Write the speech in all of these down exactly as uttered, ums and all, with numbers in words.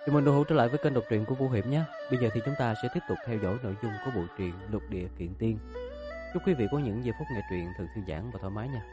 Chào mừng đồng hữu trở lại với kênh đọc truyện của Vũ Hiểm nhé. Bây giờ thì chúng ta sẽ tiếp tục theo dõi nội dung của bộ truyện Lục Địa Kiện Tiên. Chúc quý vị có những giây phút nghe truyện thật thư giãn và thoải mái nha.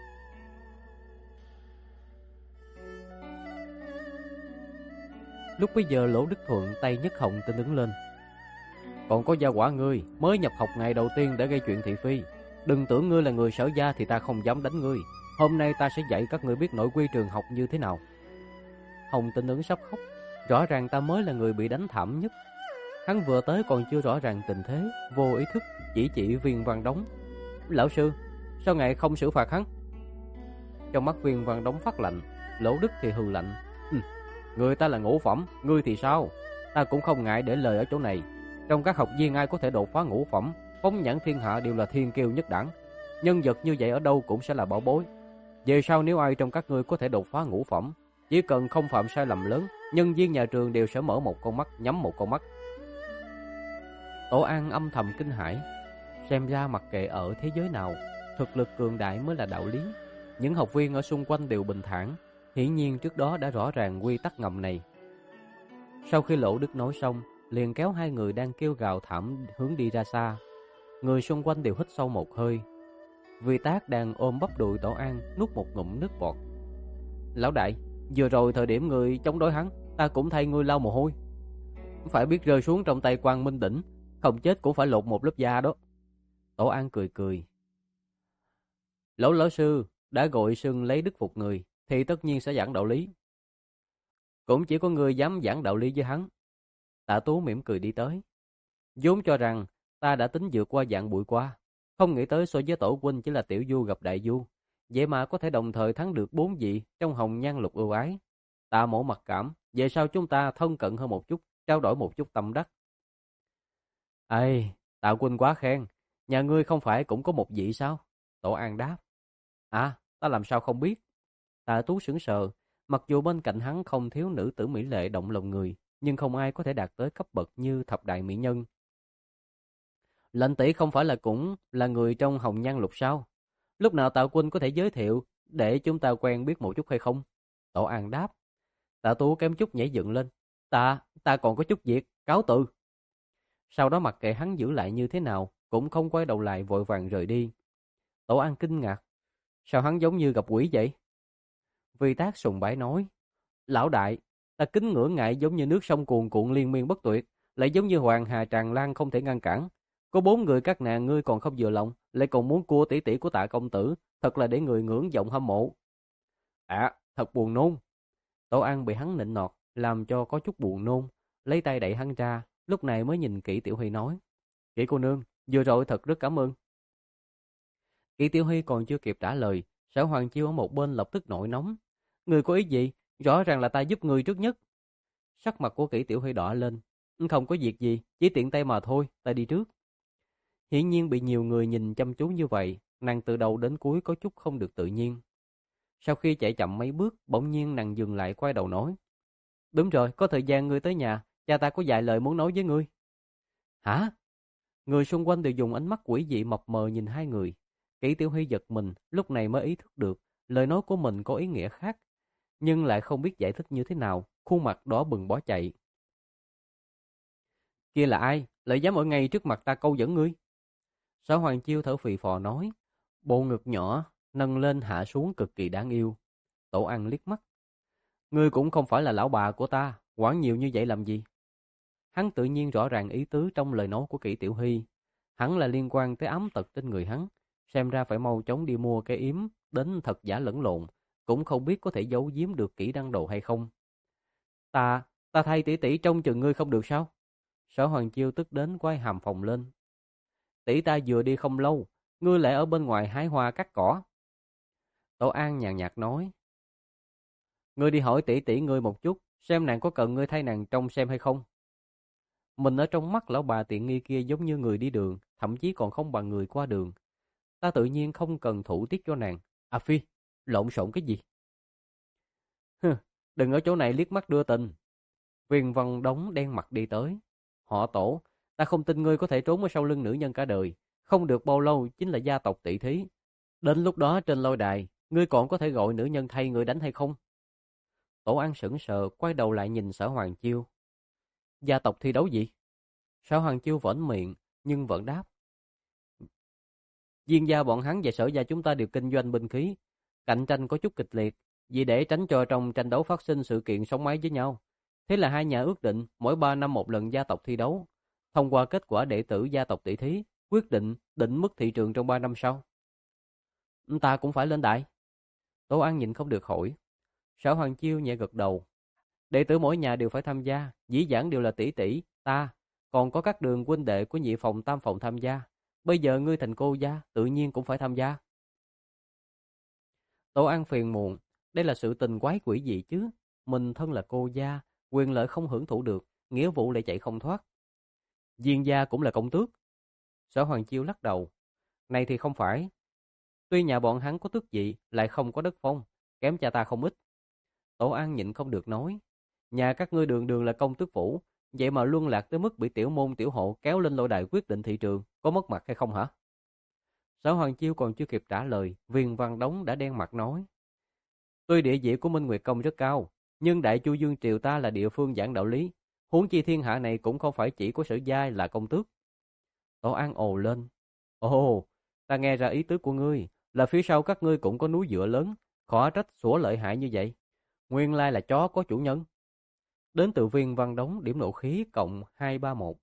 Lúc bấy giờ Lỗ Đức Thuận tay nhấc hồng tên đứng lên. Còn có gia quả ngươi mới nhập học ngày đầu tiên đã gây chuyện thị phi. Đừng tưởng ngươi là người Sở gia thì ta không dám đánh ngươi. Hôm nay ta sẽ dạy các ngươi biết nội quy trường học như thế nào. Hồng tên ứng sắp khóc. Rõ ràng ta mới là người bị đánh thảm nhất. Hắn vừa tới còn chưa rõ ràng tình thế, vô ý thức chỉ chỉ Viên Văn Đống. Lão sư, sao ngài không xử phạt hắn? Trong mắt Viên Văn Đống phát lạnh. Lỗ Đức thì hừ lạnh. Hừ, người ta là ngũ phẩm, ngươi thì sao? Ta cũng không ngại để lời ở chỗ này. Trong các học viên ai có thể đột phá ngũ phẩm, phóng nhãn thiên hạ đều là thiên kiêu nhất đẳng. Nhân vật như vậy ở đâu cũng sẽ là bảo bối. Về sau nếu ai trong các ngươi có thể đột phá ngũ phẩm, chỉ cần không phạm sai lầm lớn, nhân viên nhà trường đều sẽ mở một con mắt nhắm một con mắt. Tổ An âm thầm kinh hãi. Xem ra mặc kệ ở thế giới nào, thực lực cường đại mới là đạo lý. Những học viên ở xung quanh đều bình thản, hiển nhiên trước đó đã rõ ràng quy tắc ngầm này. Sau khi Lỗ Đức nói xong, liền kéo hai người đang kêu gào thảm hướng đi ra xa. Người xung quanh đều hít sâu một hơi. Vì Tác đang ôm bắp đùi Tổ An nuốt một ngụm nước bọt. Lão đại, vừa rồi thời điểm người chống đối hắn, ta cũng thay ngươi lau mồ hôi. Phải biết rơi xuống trong tay Quang Minh Đỉnh, không chết cũng phải lột một lớp da đó. Tổ An cười cười. Lỗ lão sư đã gọi sưng lấy đức phục người, thì tất nhiên sẽ giảng đạo lý. Cũng chỉ có người dám giảng đạo lý với hắn. Tạ Tú mỉm cười đi tới. Vốn cho rằng ta đã tính vượt qua dạng bụi qua, không nghĩ tới so với tổ huynh chỉ là tiểu du gặp đại du, vậy mà có thể đồng thời thắng được bốn vị trong hồng nhan lục ưu ái. Tạ mổ mặc cảm, về sau chúng ta thân cận hơn một chút, trao đổi một chút tâm đắc. Ê, Tạ huynh quá khen, nhà ngươi không phải cũng có một vị sao? Tổ An đáp. À, ta làm sao không biết? Tạ Tú sững sờ, mặc dù bên cạnh hắn không thiếu nữ tử mỹ lệ động lòng người, nhưng không ai có thể đạt tới cấp bậc như thập đại mỹ nhân. Lệnh tỷ không phải là cũng là người trong hồng nhan lục sao? Lúc nào Tạ huynh có thể giới thiệu để chúng ta quen biết một chút hay không? Tổ An đáp. Tạ Tú kém chút nhảy dựng lên. Ta, ta còn có chút việc, cáo từ. Sau đó mặc kệ hắn giữ lại như thế nào, cũng không quay đầu lại vội vàng rời đi. Tổ An kinh ngạc. Sao hắn giống như gặp quỷ vậy? Vi Tác sùng bái nói. Lão đại, ta kính ngưỡng ngại giống như nước sông cuồn cuộn liên miên bất tuyệt, lại giống như hoàng hà tràn lan không thể ngăn cản. Có bốn người các nàng ngươi còn không vừa lòng, lại còn muốn cua tỷ tỷ của Tạ công tử, thật là để người ngưỡng vọng hâm mộ. À, thật buồn nôn. Tổ An bị hắn nịnh nọt, làm cho có chút buồn nôn, lấy tay đẩy hắn ra, lúc này mới nhìn Kỷ Tiểu Huy nói. Kỷ cô nương, vừa rồi thật rất cảm ơn. Kỷ Tiểu Huy còn chưa kịp trả lời, Sở Hoàng Chiêu ở một bên lập tức nổi nóng. Người có ý gì? Rõ ràng là ta giúp người trước nhất. Sắc mặt của Kỷ Tiểu Huy đỏ lên. Không có việc gì, chỉ tiện tay mà thôi, ta đi trước. Hiển nhiên bị nhiều người nhìn chăm chú như vậy, nàng từ đầu đến cuối có chút không được tự nhiên. Sau khi chạy chậm mấy bước, bỗng nhiên nàng dừng lại quay đầu nói. Đúng rồi, có thời gian ngươi tới nhà, cha ta có vài lời muốn nói với ngươi. Hả? Người xung quanh đều dùng ánh mắt quỷ dị mập mờ nhìn hai người. Kỷ Tiểu Huy giật mình, lúc này mới ý thức được, lời nói của mình có ý nghĩa khác, nhưng lại không biết giải thích như thế nào, khuôn mặt đỏ bừng bỏ chạy. Kia là ai? Lại dám ở ngay trước mặt ta câu dẫn ngươi? Sở Hoàng Chiêu thở phì phò nói, bộ ngực nhỏ, nâng lên hạ xuống cực kỳ đáng yêu. Tổ An liếc mắt. Ngươi cũng không phải là lão bà của ta, quản nhiều như vậy làm gì? Hắn tự nhiên rõ ràng ý tứ trong lời nói của Kỷ Tiểu Huy. Hắn là liên quan tới ám tật trên người hắn, xem ra phải mau chóng đi mua cái yếm, đến thật giả lẫn lộn, cũng không biết có thể giấu giếm được kỹ đăng đồ hay không. Ta, ta thay tỷ tỷ trông chừng ngươi không được sao? Sở Hoàng Chiêu tức đến quay hàm phồng lên. Tỷ ta vừa đi không lâu, ngươi lại ở bên ngoài hái hoa cắt cỏ. Tổ An nhàn nhạt nói. Ngươi đi hỏi tỷ tỷ ngươi một chút, xem nàng có cần ngươi thay nàng trông xem hay không. Mình ở trong mắt lão bà tiện nghi kia giống như người đi đường, thậm chí còn không bằng người qua đường. Ta tự nhiên không cần thủ tiết cho nàng. À phi, lộn xộn cái gì? Hừ, đừng ở chỗ này liếc mắt đưa tình. Viên Văn Đống đen mặt đi tới. Họ Tổ, ta không tin ngươi có thể trốn ở sau lưng nữ nhân cả đời. Không được bao lâu chính là gia tộc tỷ thí. Đến lúc đó trên lôi đài, ngươi còn có thể gọi nữ nhân thay người đánh hay không? Tổ An sững sờ, quay đầu lại nhìn Sở Hoàng Chiêu. Gia tộc thi đấu gì? Sở Hoàng Chiêu vẫn miệng, nhưng vẫn đáp. Diên gia bọn hắn và Sở gia chúng ta đều kinh doanh binh khí, cạnh tranh có chút kịch liệt, vì để tránh cho trong tranh đấu phát sinh sự kiện sống mái với nhau. Thế là hai nhà ước định mỗi ba năm một lần gia tộc thi đấu, thông qua kết quả đệ tử gia tộc tỷ thí, quyết định định mức thị trường trong ba năm sau. Ta cũng phải lên đại. Tố An nhìn không được hỏi. Sở Hoàng Chiêu nhẹ gật đầu. Đệ tử mỗi nhà đều phải tham gia, dĩ dãn đều là tỷ tỷ, ta, còn có các đường huynh đệ của nhị phòng tam phòng tham gia. Bây giờ ngươi thành cô gia, tự nhiên cũng phải tham gia. Tố An phiền muộn, đây là sự tình quái quỷ gì chứ? Mình thân là cô gia, quyền lợi không hưởng thụ được, nghĩa vụ lại chạy không thoát. Diên gia cũng là công tước. Sở Hoàng Chiêu lắc đầu. Này thì không phải. Tuy nhà bọn hắn có tước vị, lại không có đất phong, kém cha ta không ít. Tổ An nhịn không được nói. Nhà các ngươi đường đường là công tước phủ, vậy mà luân lạc tới mức bị tiểu môn tiểu hộ kéo lên lôi đài quyết định thị trường, có mất mặt hay không hả? Sở Hoàng Chiêu còn chưa kịp trả lời, Viên Văn Đống đã đen mặt nói. Tuy địa vị của Minh Nguyệt Công rất cao, nhưng Đại Chu Dương Triều ta là địa phương giảng đạo lý, huống chi thiên hạ này cũng không phải chỉ có Sở gia là công tước. Tổ An ồ lên. Ồ, ta nghe ra ý tứ của ngươi, là phía sau các ngươi cũng có núi dựa lớn, khó trách sủa lợi hại như vậy. Nguyên lai là chó có chủ nhân. Đến từ Viên Văn Đống điểm nộ khí cộng hai ba một.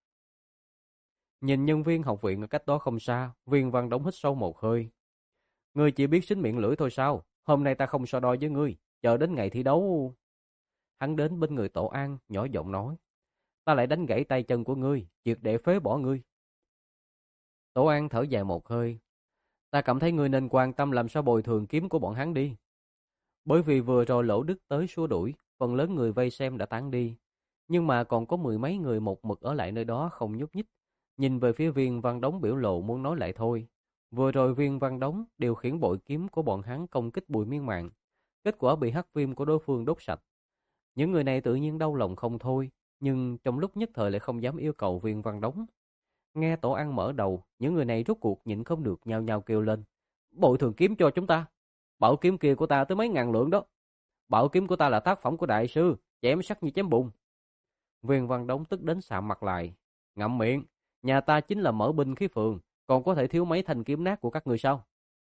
Nhìn nhân viên học viện ở cách đó không xa, Viên Văn Đống hít sâu một hơi. Ngươi chỉ biết xính miệng lưỡi thôi sao? Hôm nay ta không so đo với ngươi, chờ đến ngày thi đấu. Hắn đến bên người Tổ An, nhỏ giọng nói. Ta lại đánh gãy tay chân của ngươi, triệt để phế bỏ ngươi. Tổ An thở dài một hơi. Ta cảm thấy ngươi nên quan tâm làm sao bồi thường kiếm của bọn hắn đi. Bởi vì vừa rồi Lỗ Đức tới xua đuổi, phần lớn người vây xem đã tán đi. Nhưng mà còn có mười mấy người một mực ở lại nơi đó không nhúc nhích. Nhìn về phía Viên Văn Đống biểu lộ muốn nói lại thôi. Vừa rồi Viên Văn Đống điều khiển bội kiếm của bọn hắn công kích Bùi Miên Mạn. Kết quả bị hắc viêm của đối phương đốt sạch. Những người này tự nhiên đau lòng không thôi, nhưng trong lúc nhất thời lại không dám yêu cầu Viên Văn Đống. Nghe Tổ An mở đầu, những người này rốt cuộc nhịn không được nhao nhao kêu lên. Bội thường kiếm cho chúng ta. Bảo kiếm kia của ta tới mấy ngàn lượng đó. Bảo kiếm của ta là tác phẩm của đại sư, chém sắc như chém bùn. Viên Văn Đống tức đến sạm mặt lại. Ngậm miệng, nhà ta chính là mở binh khí phường, còn có thể thiếu mấy thanh kiếm nát của các người sao?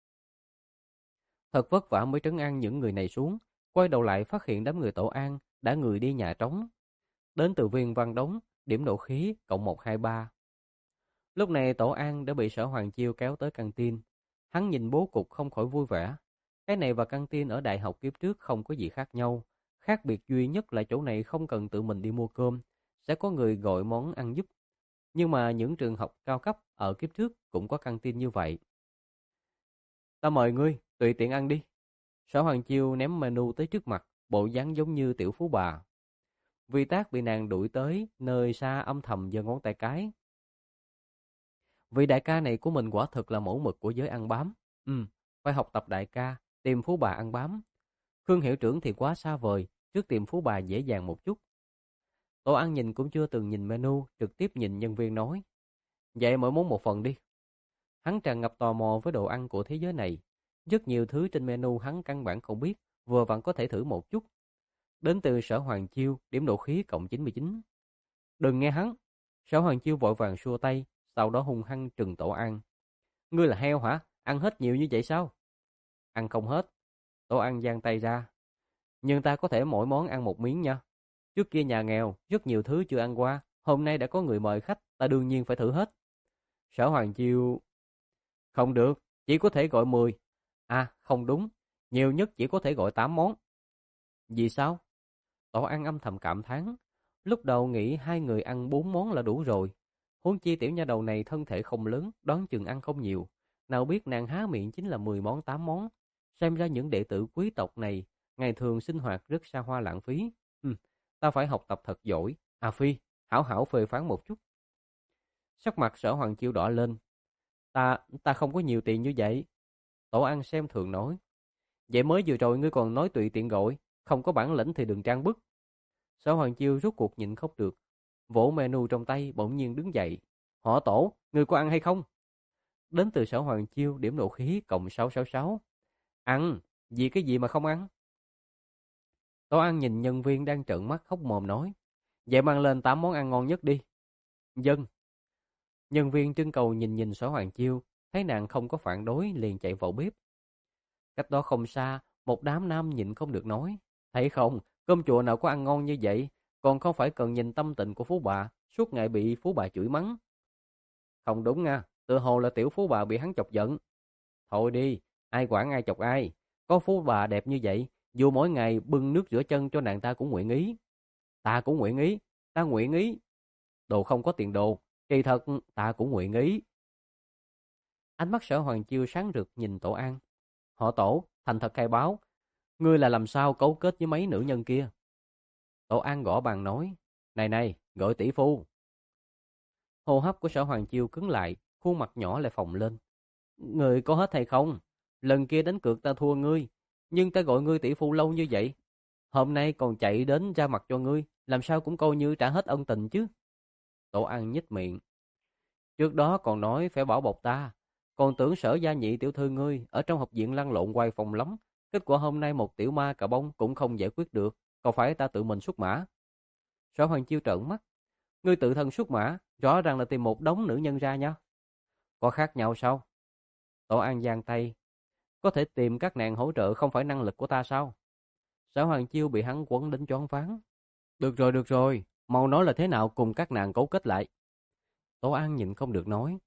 Thật vất vả mới trấn an những người này xuống, quay đầu lại phát hiện đám người Tổ An đã người đi nhà trống. Đến từ Viên Văn Đống, điểm nộ khí cộng một hai ba. Lúc này Tổ An đã bị Sở Hoàng Chiêu kéo tới căng tin. Hắn nhìn bố cục không khỏi vui vẻ. Cái này và căng tin ở đại học kiếp trước không có gì khác nhau. Khác biệt duy nhất là chỗ này không cần tự mình đi mua cơm, sẽ có người gọi món ăn giúp. Nhưng mà những trường học cao cấp ở kiếp trước cũng có căng tin như vậy. Ta mời ngươi, tùy tiện ăn đi. Sở Hoàng Chiêu ném menu tới trước mặt, bộ dáng giống như tiểu phú bà. Vi Tác bị nàng đuổi tới nơi xa âm thầm giơ ngón tay cái. Vị đại ca này của mình quả thực là mẫu mực của giới ăn bám. Ừ, phải học tập đại ca, tìm phú bà ăn bám. Khương hiệu trưởng thì quá xa vời, trước tìm phú bà dễ dàng một chút. Tổ ăn nhìn cũng chưa từng nhìn menu, trực tiếp nhìn nhân viên nói. Vậy mỗi món một phần đi. Hắn tràn ngập tò mò với đồ ăn của thế giới này. Rất nhiều thứ trên menu hắn căn bản không biết, vừa vặn có thể thử một chút. Đến từ Sở Hoàng Chiêu, điểm độ khí cộng chín mươi chín. Đừng nghe hắn. Sở Hoàng Chiêu vội vàng xua tay, sau đó hung hăng trừng Tổ An. Ngươi là heo hả? Ăn hết nhiều như vậy sao? Ăn không hết. Tổ An giang tay ra. Nhưng ta có thể mỗi món ăn một miếng nha. Trước kia nhà nghèo, rất nhiều thứ chưa ăn qua. Hôm nay đã có người mời khách, ta đương nhiên phải thử hết. Sở Hoàng Chiêu. Không được, chỉ có thể gọi mười. À, không đúng. Nhiều nhất chỉ có thể gọi tám món. Vì sao? Tổ An âm thầm cảm thán. Lúc đầu nghĩ hai người ăn bốn món là đủ rồi. Huống chi tiểu nha đầu này thân thể không lớn, đoán chừng ăn không nhiều. Nào biết nàng há miệng chính là mười món tám món. Xem ra những đệ tử quý tộc này ngày thường sinh hoạt rất xa hoa lãng phí. Ừ, ta phải học tập thật giỏi. À Phi, hảo hảo phê phán một chút. Sắc mặt Sở Hoàng Chiêu đỏ lên. Ta, ta không có nhiều tiền như vậy. Tổ An xem thường nói. Vậy mới vừa rồi ngươi còn nói tùy tiện gọi, không có bản lĩnh thì đừng trang bức. Sở Hoàng Chiêu rốt cuộc nhịn khóc được. Vỗ menu trong tay bỗng nhiên đứng dậy. Họ Tổ, ngươi có ăn hay không? Đến từ Sở Hoàng Chiêu điểm nộ khí cộng sáu sáu sáu. Ăn, vì cái gì mà không ăn? Tổ An nhìn nhân viên đang trợn mắt hốc mồm nói. Vậy mang lên tám món ăn ngon nhất đi. Dân. Nhân viên trưng cầu nhìn nhìn Sở Hoàng Chiêu, thấy nàng không có phản đối liền chạy vào bếp. Cách đó không xa, một đám nam nhịn không được nói. Thấy không, cơm chùa nào có ăn ngon như vậy, còn không phải cần nhìn tâm tình của phú bà, suốt ngày bị phú bà chửi mắng. Không đúng nha, tự hồ là tiểu phú bà bị hắn chọc giận. Thôi đi, ai quản ai chọc ai, có phú bà đẹp như vậy, dù mỗi ngày bưng nước rửa chân cho nàng ta cũng nguyện ý. Ta cũng nguyện ý, ta nguyện ý. Đồ không có tiền đồ, kỳ thật ta cũng nguyện ý. Ánh mắt Sở Hoàng Chiêu sáng rực nhìn Tổ An. Họ Tổ, thành thật khai báo, ngươi là làm sao cấu kết với mấy nữ nhân kia? Tổ An gõ bàn nói, này này, gọi tỷ phu. Hô hấp của Sở Hoàng Chiêu cứng lại, khuôn mặt nhỏ lại phồng lên. Ngươi có hết hay không? Lần kia đánh cược ta thua ngươi, nhưng ta gọi ngươi tỷ phu lâu như vậy. Hôm nay còn chạy đến ra mặt cho ngươi, làm sao cũng coi như trả hết ân tình chứ. Tổ An nhếch miệng. Trước đó còn nói phải bảo bọc ta, còn tưởng Sở gia nhị tiểu thư ngươi ở trong học viện lăn lộn quay phòng lắm. Kết quả hôm nay một tiểu ma cà bông cũng không giải quyết được, còn phải ta tự mình xuất mã. Sở Hoàng Chiêu trợn mắt. Ngươi tự thân xuất mã, rõ ràng là tìm một đống nữ nhân ra nha. Có khác nhau sao? Tổ An giang tay. Có thể tìm các nàng hỗ trợ không phải năng lực của ta sao? Sở Hoàng Chiêu bị hắn quấn đến choáng váng. Được rồi, được rồi, mau nói là thế nào cùng các nàng cấu kết lại. Tổ An nhịn không được nói.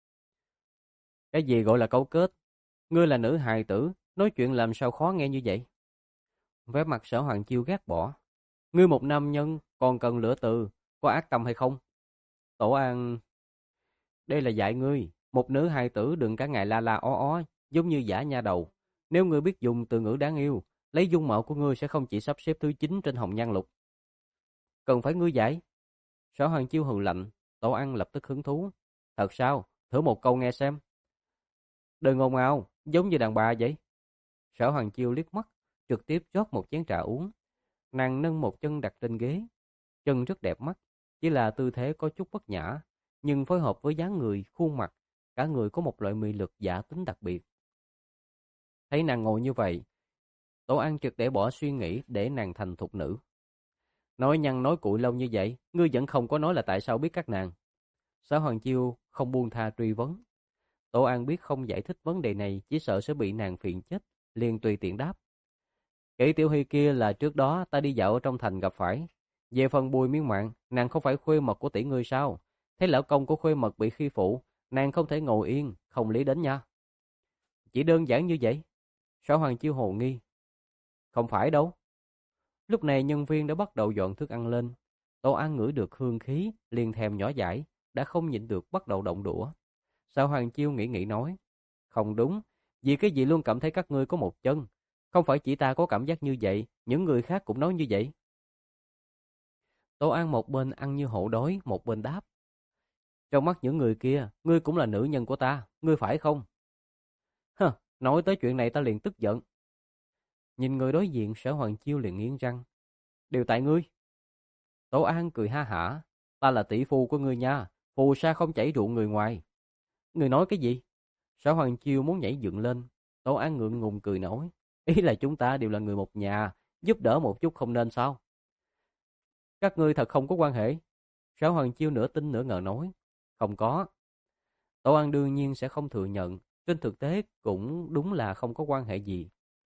Cái gì gọi là cấu kết? Ngươi là nữ hài tử, nói chuyện làm sao khó nghe như vậy? Vẻ mặt Sở Hoàng Chiêu ghét bỏ. Ngươi một nam nhân, còn cần lửa từ, có ác tâm hay không? Tổ An... Đây là dạy ngươi, một nữ hài tử đừng cả ngày la la ó ó, giống như giả nha đầu. Nếu ngươi biết dùng từ ngữ đáng yêu, lấy dung mạo của ngươi sẽ không chỉ sắp xếp thứ chín trên hồng nhan lục. Cần phải ngươi giải. Sở Hoàng Chiêu hừ lạnh, Tổ An lập tức hứng thú. Thật sao? Thử một câu nghe xem. Đừng ồn ào, giống như đàn bà vậy. Sở Hoàng Chiêu liếc mắt, trực tiếp rót một chén trà uống. Nàng nâng một chân đặt trên ghế. Chân rất đẹp mắt, chỉ là tư thế có chút bất nhã, nhưng phối hợp với dáng người, khuôn mặt, cả người có một loại mị lực giả tính đặc biệt. Thấy nàng ngồi như vậy, Tổ An trực để bỏ suy nghĩ để nàng thành thục nữ. Nói nhăn nói cuội lâu như vậy, ngươi vẫn không có nói là tại sao biết các nàng. Sở Hoàng Chiêu không buông tha truy vấn. Tổ An biết không giải thích vấn đề này chỉ sợ sẽ bị nàng phiền chết, liền tùy tiện đáp. Kỷ Tiểu Hy kia là trước đó ta đi dạo ở trong thành gặp phải. Về phần Bùi Miên Mạn, nàng không phải khuê mật của tỷ ngươi sao? Thấy lão công của khuê mật bị khi phụ, nàng không thể ngồi yên, không lý đến nha. Chỉ đơn giản như vậy. Sở Hoàng Chiêu hồ nghi. Không phải đâu. Lúc này nhân viên đã bắt đầu dọn thức ăn lên. Tổ An ngửi được hương khí, liền thèm nhỏ dãi, đã không nhịn được bắt đầu động đũa. Sở Hoàng Chiêu nghĩ nghĩ nói. Không đúng, vì cái gì luôn cảm thấy các ngươi có một chân. Không phải chỉ ta có cảm giác như vậy, những người khác cũng nói như vậy. Tổ An một bên ăn như hổ đói, một bên đáp. Trong mắt những người kia, ngươi cũng là nữ nhân của ta, ngươi phải không? Hơ, nói tới chuyện này ta liền tức giận. Nhìn người đối diện, Sở Hoàng Chiêu liền nghiến răng. Đều tại ngươi. Tổ An cười ha hả. Ta là tỷ phu của ngươi nha, phù sa không chảy rượu người ngoài. Ngươi nói cái gì? Sở Hoàng Chiêu muốn nhảy dựng lên. Tổ An ngượng ngùng cười nói. Ý là chúng ta đều là người một nhà, giúp đỡ một chút không nên sao? Các ngươi thật không có quan hệ. Sở Hoàng Chiêu nửa tin nửa ngờ nói. Không có. Tổ An đương nhiên sẽ không thừa nhận. Trên thực tế cũng đúng là không có quan hệ gì.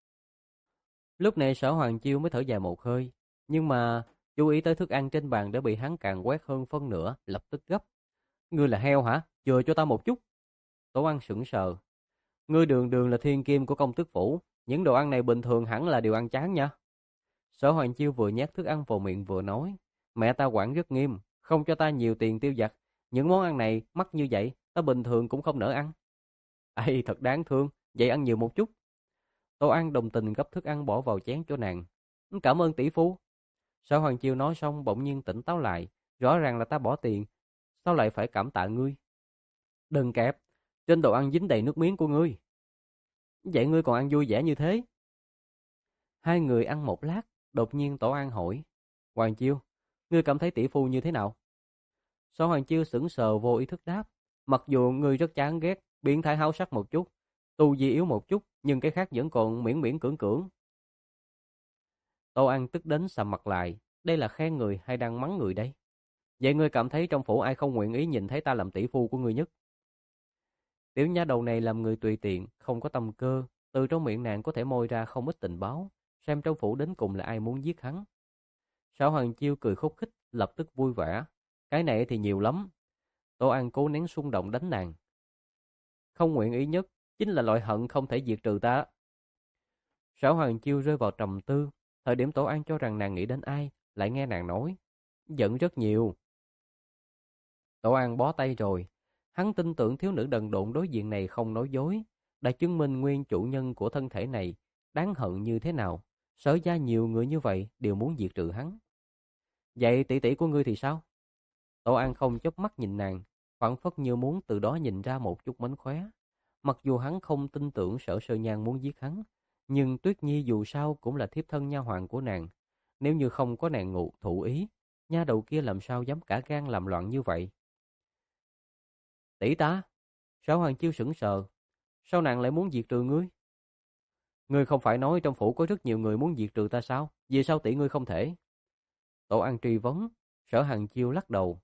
Lúc này Sở Hoàng Chiêu mới thở dài một hơi. Nhưng mà chú ý tới thức ăn trên bàn đã bị hắn càng quét hơn phân nửa, lập tức gấp. Ngươi là heo hả? Chừa cho ta một chút. Tổ An sững sờ. Ngươi đường đường là thiên kim của công tước phủ. Những đồ ăn này bình thường hẳn là điều ăn chán nha. Sở Hoàng Chiêu vừa nhét thức ăn vào miệng vừa nói. Mẹ ta quản rất nghiêm, không cho ta nhiều tiền tiêu vặt. Những món ăn này mắc như vậy, ta bình thường cũng không nỡ ăn. Ây, thật đáng thương, vậy ăn nhiều một chút. Tô An đồng tình gấp thức ăn bỏ vào chén cho nàng. Cảm ơn tỷ phú. Sở Hoàng Chiêu nói xong bỗng nhiên tỉnh táo lại. Rõ ràng là ta bỏ tiền, sao lại phải cảm tạ ngươi? Đừng kẹp, trên đồ ăn dính đầy nước miếng của ngươi. Vậy ngươi còn ăn vui vẻ như thế? Hai người ăn một lát, đột nhiên Tổ An hỏi. Hoàng Chiêu, ngươi cảm thấy tỷ phu như thế nào? Sở Hoàng Chiêu sững sờ vô ý thức đáp. Mặc dù ngươi rất chán ghét, biến thái háo sắc một chút, tu vi yếu một chút, nhưng cái khác vẫn còn miễn miễn cưỡng cưỡng. Tô An tức đến sầm mặt lại, đây là khen người hay đang mắng người đây? Vậy ngươi cảm thấy trong phủ ai không nguyện ý nhìn thấy ta làm tỷ phu của ngươi nhất? Tiểu nha đầu này làm người tùy tiện, không có tâm cơ, từ trong miệng nàng có thể moi ra không ít tình báo, xem trong phủ đến cùng là ai muốn giết hắn. Sở Hoàng Chiêu cười khúc khích, lập tức vui vẻ. Cái này thì nhiều lắm. Tô An cố nén xung động đánh nàng. Không nguyện ý nhất chính là loại hận không thể diệt trừ ta. Sở Hoàng Chiêu rơi vào trầm tư, thời điểm Tổ An cho rằng nàng nghĩ đến ai, lại nghe nàng nói. Giận rất nhiều. Tổ An bó tay rồi. Hắn tin tưởng thiếu nữ đần độn đối diện này không nói dối, đã chứng minh nguyên chủ nhân của thân thể này đáng hận như thế nào. Sở gia nhiều người như vậy đều muốn diệt trừ hắn. Vậy tỷ tỷ của ngươi thì sao? Tổ An không chớp mắt nhìn nàng, phảng phất như muốn từ đó nhìn ra một chút mánh khóe. Mặc dù hắn không tin tưởng Sở Sơ Nhan muốn giết hắn, nhưng Tuyết Nhi dù sao cũng là thiếp thân nha hoàn của nàng. Nếu như không có nàng ngụ thụ ý, nha đầu kia làm sao dám cả gan làm loạn như vậy? Tỷ ta? Sở Hoàng Chiêu sững sờ. Sao nàng lại muốn diệt trừ ngươi? Ngươi không phải nói trong phủ có rất nhiều người muốn diệt trừ ta sao? Vì sao tỷ ngươi không thể? Tổ An truy vấn. Sở Hoàng Chiêu lắc đầu.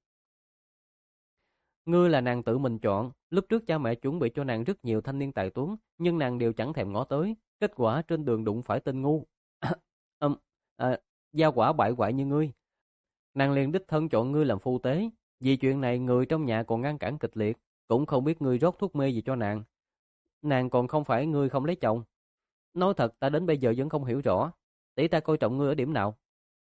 Ngươi là nàng tự mình chọn, lúc trước cha mẹ chuẩn bị cho nàng rất nhiều thanh niên tài tuấn, nhưng nàng đều chẳng thèm ngó tới, kết quả trên đường đụng phải tên ngu. um, à, Gia quả bại hoại như ngươi. Nàng liền đích thân chọn ngươi làm phu tế, vì chuyện này người trong nhà còn ngăn cản kịch liệt, cũng không biết ngươi rót thuốc mê gì cho nàng. Nàng còn không phải ngươi không lấy chồng. Nói thật ta đến bây giờ vẫn không hiểu rõ, tỷ ta coi trọng ngươi ở điểm nào?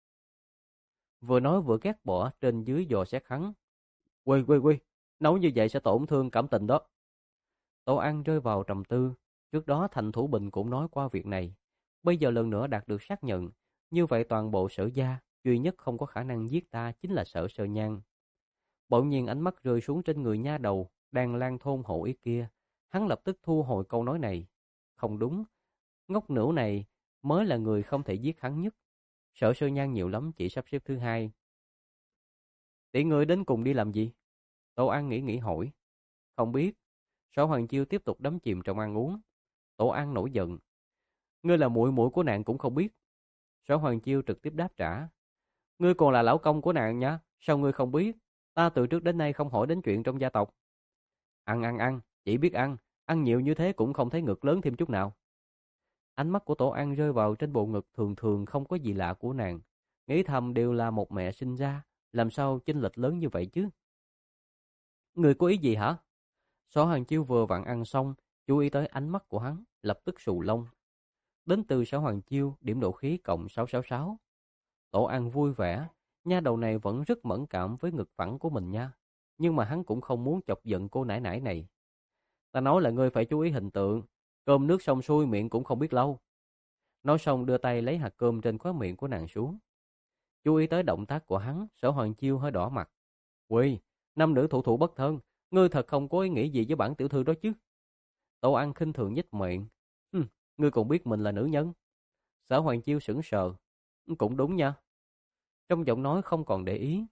Vừa nói vừa ghét bỏ trên dưới dò xét hắn. Quy quy quy, nấu như vậy sẽ tổn thương cảm tình đó. Tô An rơi vào trầm tư, trước đó Thành Thủ Bình cũng nói qua việc này. Bây giờ lần nữa đạt được xác nhận, như vậy toàn bộ Sở gia, duy nhất không có khả năng giết ta chính là Sở Sơ Nhan. Bỗng nhiên ánh mắt rơi xuống trên người nha đầu, đang lang thôn hộ ý kia. Hắn lập tức thu hồi câu nói này. Không đúng, ngốc nửu này mới là người không thể giết hắn nhất. Sở Sơ Nhan nhiều lắm chỉ sắp xếp thứ hai. Tỷ ngươi đến cùng đi làm gì? Tô An nghĩ nghĩ hỏi. Không biết. Sở Hoàng Chiêu tiếp tục đắm chìm trong ăn uống. Tô An nổi giận. Ngươi là muội muội của nàng cũng không biết. Sở Hoàng Chiêu trực tiếp đáp trả. Ngươi còn là lão công của nàng nhá, sao ngươi không biết? Ta từ trước đến nay không hỏi đến chuyện trong gia tộc. Ăn ăn ăn, chỉ biết ăn, ăn nhiều như thế cũng không thấy ngực lớn thêm chút nào. Ánh mắt của Tổ An rơi vào trên bộ ngực thường thường không có gì lạ của nàng. Nghĩ thầm đều là một mẹ sinh ra, làm sao chênh lệch lớn như vậy chứ? Người có ý gì hả? Sở Hoàng Chiêu vừa vặn ăn xong, chú ý tới ánh mắt của hắn, lập tức xù lông. Đến từ Sở Hoàng Chiêu, điểm độ khí cộng sáu sáu sáu. Tổ An vui vẻ, nha đầu này vẫn rất mẫn cảm với ngực phẳng của mình nha. Nhưng mà hắn cũng không muốn chọc giận cô nải nải này. Ta nói là ngươi phải chú ý hình tượng, cơm nước xong xuôi miệng cũng không biết lâu. Nói xong đưa tay lấy hạt cơm trên khóe miệng của nàng xuống. Chú ý tới động tác của hắn, Sở Hoàng Chiêu hơi đỏ mặt. Quỳ, nam nữ thủ thủ bất thân, ngươi thật không có ý nghĩ gì với bản tiểu thư đó chứ? Tổ An khinh thường nhếch miệng. Hừ, ngươi còn biết mình là nữ nhân? Sở Hoàng Chiêu sững sờ. Cũng đúng nha. Trong giọng nói không còn để ý.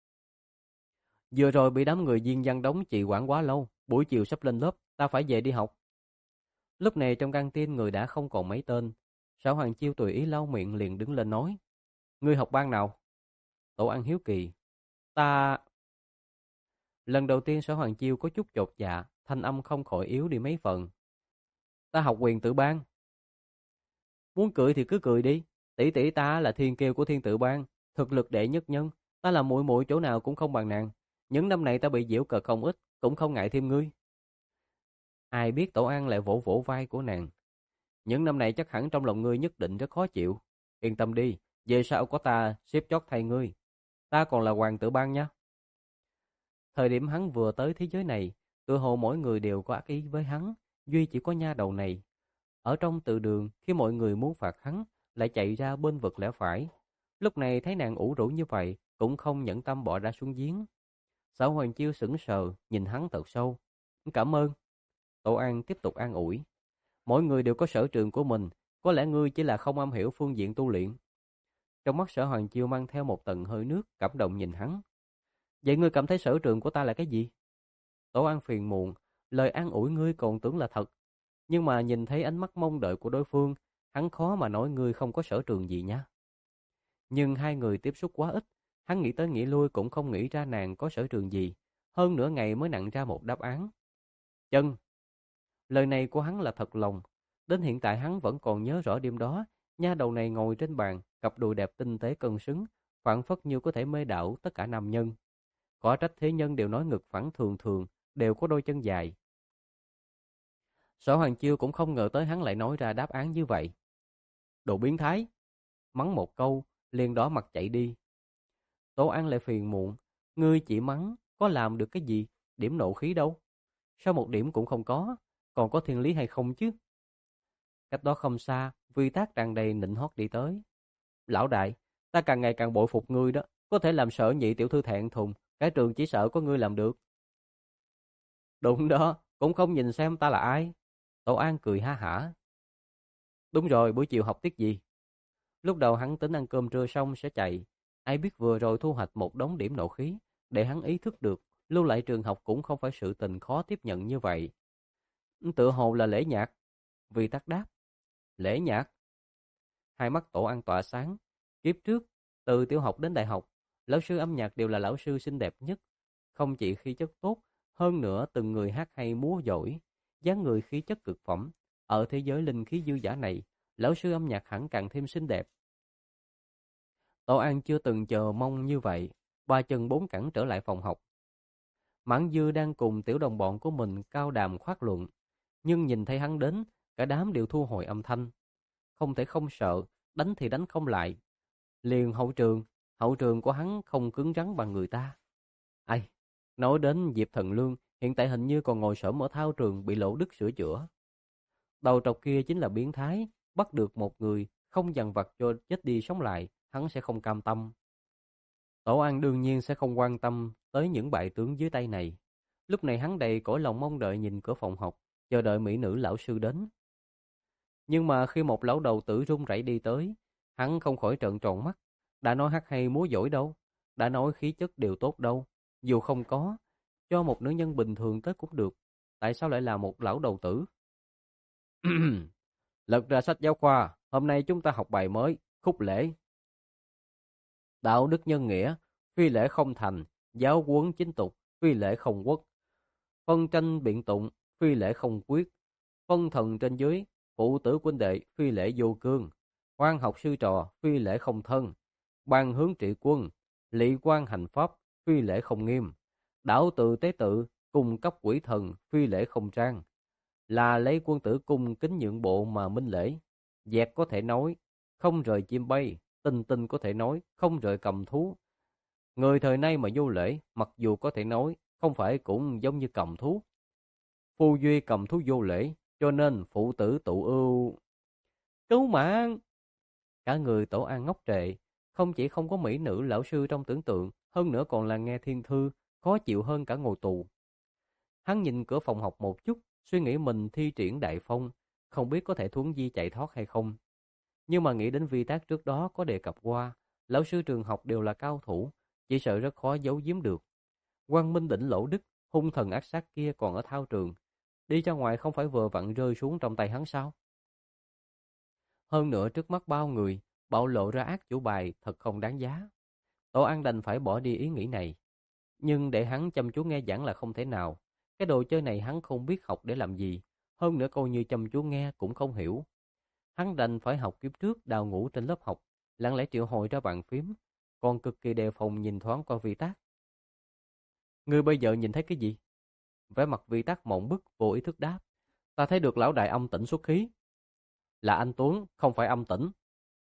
Vừa rồi bị đám người Diên Văn đóng trì hoãn quá lâu, buổi chiều sắp lên lớp, ta phải về đi học. Lúc này trong căng tin người đã không còn mấy tên. Sở Hoàng Chiêu tùy ý lau miệng liền đứng lên nói. Ngươi học ban nào? Tổ An hiếu kỳ. Ta... Lần đầu tiên Sở Hoàng Chiêu có chút chột dạ, thanh âm không khỏi yếu đi mấy phần. Ta học quyền tự ban. Muốn cười thì cứ cười đi, tỷ tỷ ta là thiên kiêu của thiên tự ban, thực lực đệ nhất nhân, ta là muội muội chỗ nào cũng không bằng nàng. Những năm này ta bị giễu cợt không ít, cũng không ngại thêm ngươi. Ai biết Tổ An lại vỗ vỗ vai của nàng. Những năm này chắc hẳn trong lòng ngươi nhất định rất khó chịu. Yên tâm đi, về sau có ta xếp chót thay ngươi. Ta còn là hoàng tử ban nha. Thời điểm hắn vừa tới thế giới này, tựa hồ mỗi người đều có ác ý với hắn, duy chỉ có nha đầu này. Ở trong tự đường, khi mọi người muốn phạt hắn, lại chạy ra bên vực lẽ phải. Lúc này thấy nàng ủ rũ như vậy, cũng không nhẫn tâm bỏ ra xuống giếng. Sở Hoàng Chiêu sững sờ, nhìn hắn thật sâu. Cảm ơn. Tổ An tiếp tục an ủi. Mỗi người đều có sở trường của mình, có lẽ ngươi chỉ là không am hiểu phương diện tu luyện. Trong mắt Sở Hoàng Chiêu mang theo một tầng hơi nước, cảm động nhìn hắn. Vậy ngươi cảm thấy sở trường của ta là cái gì? Tổ An phiền muộn, lời an ủi ngươi còn tưởng là thật. Nhưng mà nhìn thấy ánh mắt mong đợi của đối phương, hắn khó mà nói ngươi không có sở trường gì nha. Nhưng hai người tiếp xúc quá ít, hắn nghĩ tới nghĩ lui cũng không nghĩ ra nàng có sở trường gì. Hơn nửa ngày mới nặn ra một đáp án. Chân. Lời này của hắn là thật lòng. Đến hiện tại hắn vẫn còn nhớ rõ đêm đó, nha đầu này ngồi trên bàn, cặp đùi đẹp tinh tế cân xứng, phảng phất như có thể mê đảo tất cả nam nhân. Có trách thế nhân đều nói ngực phẳng thường thường, đều có đôi chân dài. Sở Hoàng Chiêu cũng không ngờ tới hắn lại nói ra đáp án như vậy. Đồ biến thái. Mắng một câu, liền đỏ mặt chạy đi. Tố An lại phiền muộn. Ngươi chỉ mắng, có làm được cái gì? Điểm nộ khí đâu? Sao một điểm cũng không có? Còn có thiên lý hay không chứ? Cách đó không xa, Vi Tác tràn đầy nịnh hót đi tới. Lão đại, ta càng ngày càng bội phục ngươi đó. Có thể làm Sở nhị tiểu thư thẹn thùng. Cả trường chỉ sợ có ngươi làm được. Đúng đó, cũng không nhìn xem ta là ai. Tố An cười ha hả. Đúng rồi, buổi chiều học tiết gì? Lúc đầu hắn tính ăn cơm trưa xong sẽ chạy. Ai biết vừa rồi thu hoạch một đống điểm nộ khí. Để hắn ý thức được, lưu lại trường học cũng không phải sự tình khó tiếp nhận như vậy. Tự hồ là lễ nhạc. Vi Tắc đáp. Lễ nhạc? Hai mắt Tổ An tỏa sáng. Kiếp trước, từ tiểu học đến đại học, lão sư âm nhạc đều là lão sư xinh đẹp nhất. Không chỉ khí chất tốt, hơn nữa từng người hát hay múa giỏi, dáng người khí chất cực phẩm. Ở thế giới linh khí dư dả này, lão sư âm nhạc hẳn càng thêm xinh đẹp. Tổ An chưa từng chờ mong như vậy, ba chân bốn cẳng trở lại phòng học. Mãn Dư đang cùng tiểu đồng bọn của mình cao đàm khoác luận, nhưng nhìn thấy hắn đến, cả đám đều thu hồi âm thanh. Không thể không sợ, đánh thì đánh không lại. Liền hậu trường, hậu trường của hắn không cứng rắn bằng người ta. Ai, nói đến Diệp Thần Lương, hiện tại hình như còn ngồi xổm ở thao trường bị Lỗ Đức sửa chữa. Đầu trọc kia chính là biến thái, bắt được một người, không dằn vặt cho chết đi sống lại, hắn sẽ không cam tâm. Tổ An đương nhiên sẽ không quan tâm tới những bại tướng dưới tay này. Lúc này hắn đầy cõi lòng mong đợi nhìn cửa phòng học, chờ đợi mỹ nữ lão sư đến. Nhưng mà khi một lão đầu tử run rẩy đi tới, hắn không khỏi trợn tròn mắt. Đã nói hát hay múa giỏi đâu, đã nói khí chất đều tốt đâu, dù không có, cho một nữ nhân bình thường tới cũng được, tại sao lại là một lão đầu tử? Lật ra sách giáo khoa, hôm nay chúng ta học bài mới, khúc lễ. Đạo đức nhân nghĩa, phi lễ không thành, giáo huấn chính tục, phi lễ không quốc. Phân tranh biện tụng, phi lễ không quyết. Phân thần trên dưới, phụ tử huynh đệ, phi lễ vô cương. Quan học sư trò, phi lễ không thân. Ban hướng trị quân, lỵ quan hành pháp, phi lễ không nghiêm. Đảo tự tế tự, cung cấp quỷ thần, phi lễ không trang. Là lấy quân tử cung kính nhượng bộ mà minh lễ. Dẹt có thể nói, không rời chim bay. Tinh tinh có thể nói, không rời cầm thú. Người thời nay mà vô lễ, mặc dù có thể nói, không phải cũng giống như cầm thú. Phu duy cầm thú vô lễ, cho nên phụ tử tụ ưu. Cứu mạng! Cả người Tổ An ngốc trệ, không chỉ không có mỹ nữ lão sư trong tưởng tượng, hơn nữa còn là nghe thiên thư, khó chịu hơn cả ngồi tù. Hắn nhìn cửa phòng học một chút, suy nghĩ mình thi triển đại phong, không biết có thể thuấn di chạy thoát hay không. Nhưng mà nghĩ đến Vi Tác trước đó có đề cập qua, lão sư trường học đều là cao thủ, chỉ sợ rất khó giấu giếm được. Quang Minh đỉnh Lỗ Đức, hung thần ác sát kia còn ở thao trường, đi ra ngoài không phải vừa vặn rơi xuống trong tay hắn sao? Hơn nữa trước mắt bao người, bạo lộ ra ác chủ bài thật không đáng giá. Tổ An đành phải bỏ đi ý nghĩ này. Nhưng để hắn chăm chú nghe giảng là không thể nào. Cái đồ chơi này hắn không biết học để làm gì. Hơn nữa câu như chăm chú nghe cũng không hiểu. Hắn đành phải học kiếp trước đào ngũ trên lớp học, lặng lẽ triệu hồi ra bàn phím, còn cực kỳ đề phòng nhìn thoáng qua Vi Tác. Ngươi bây giờ nhìn thấy cái gì? Vẻ mặt Vi Tác mộng bức vô ý thức đáp. Ta thấy được lão đại âm tĩnh xuất khí. Là anh Tuấn, không phải âm tĩnh.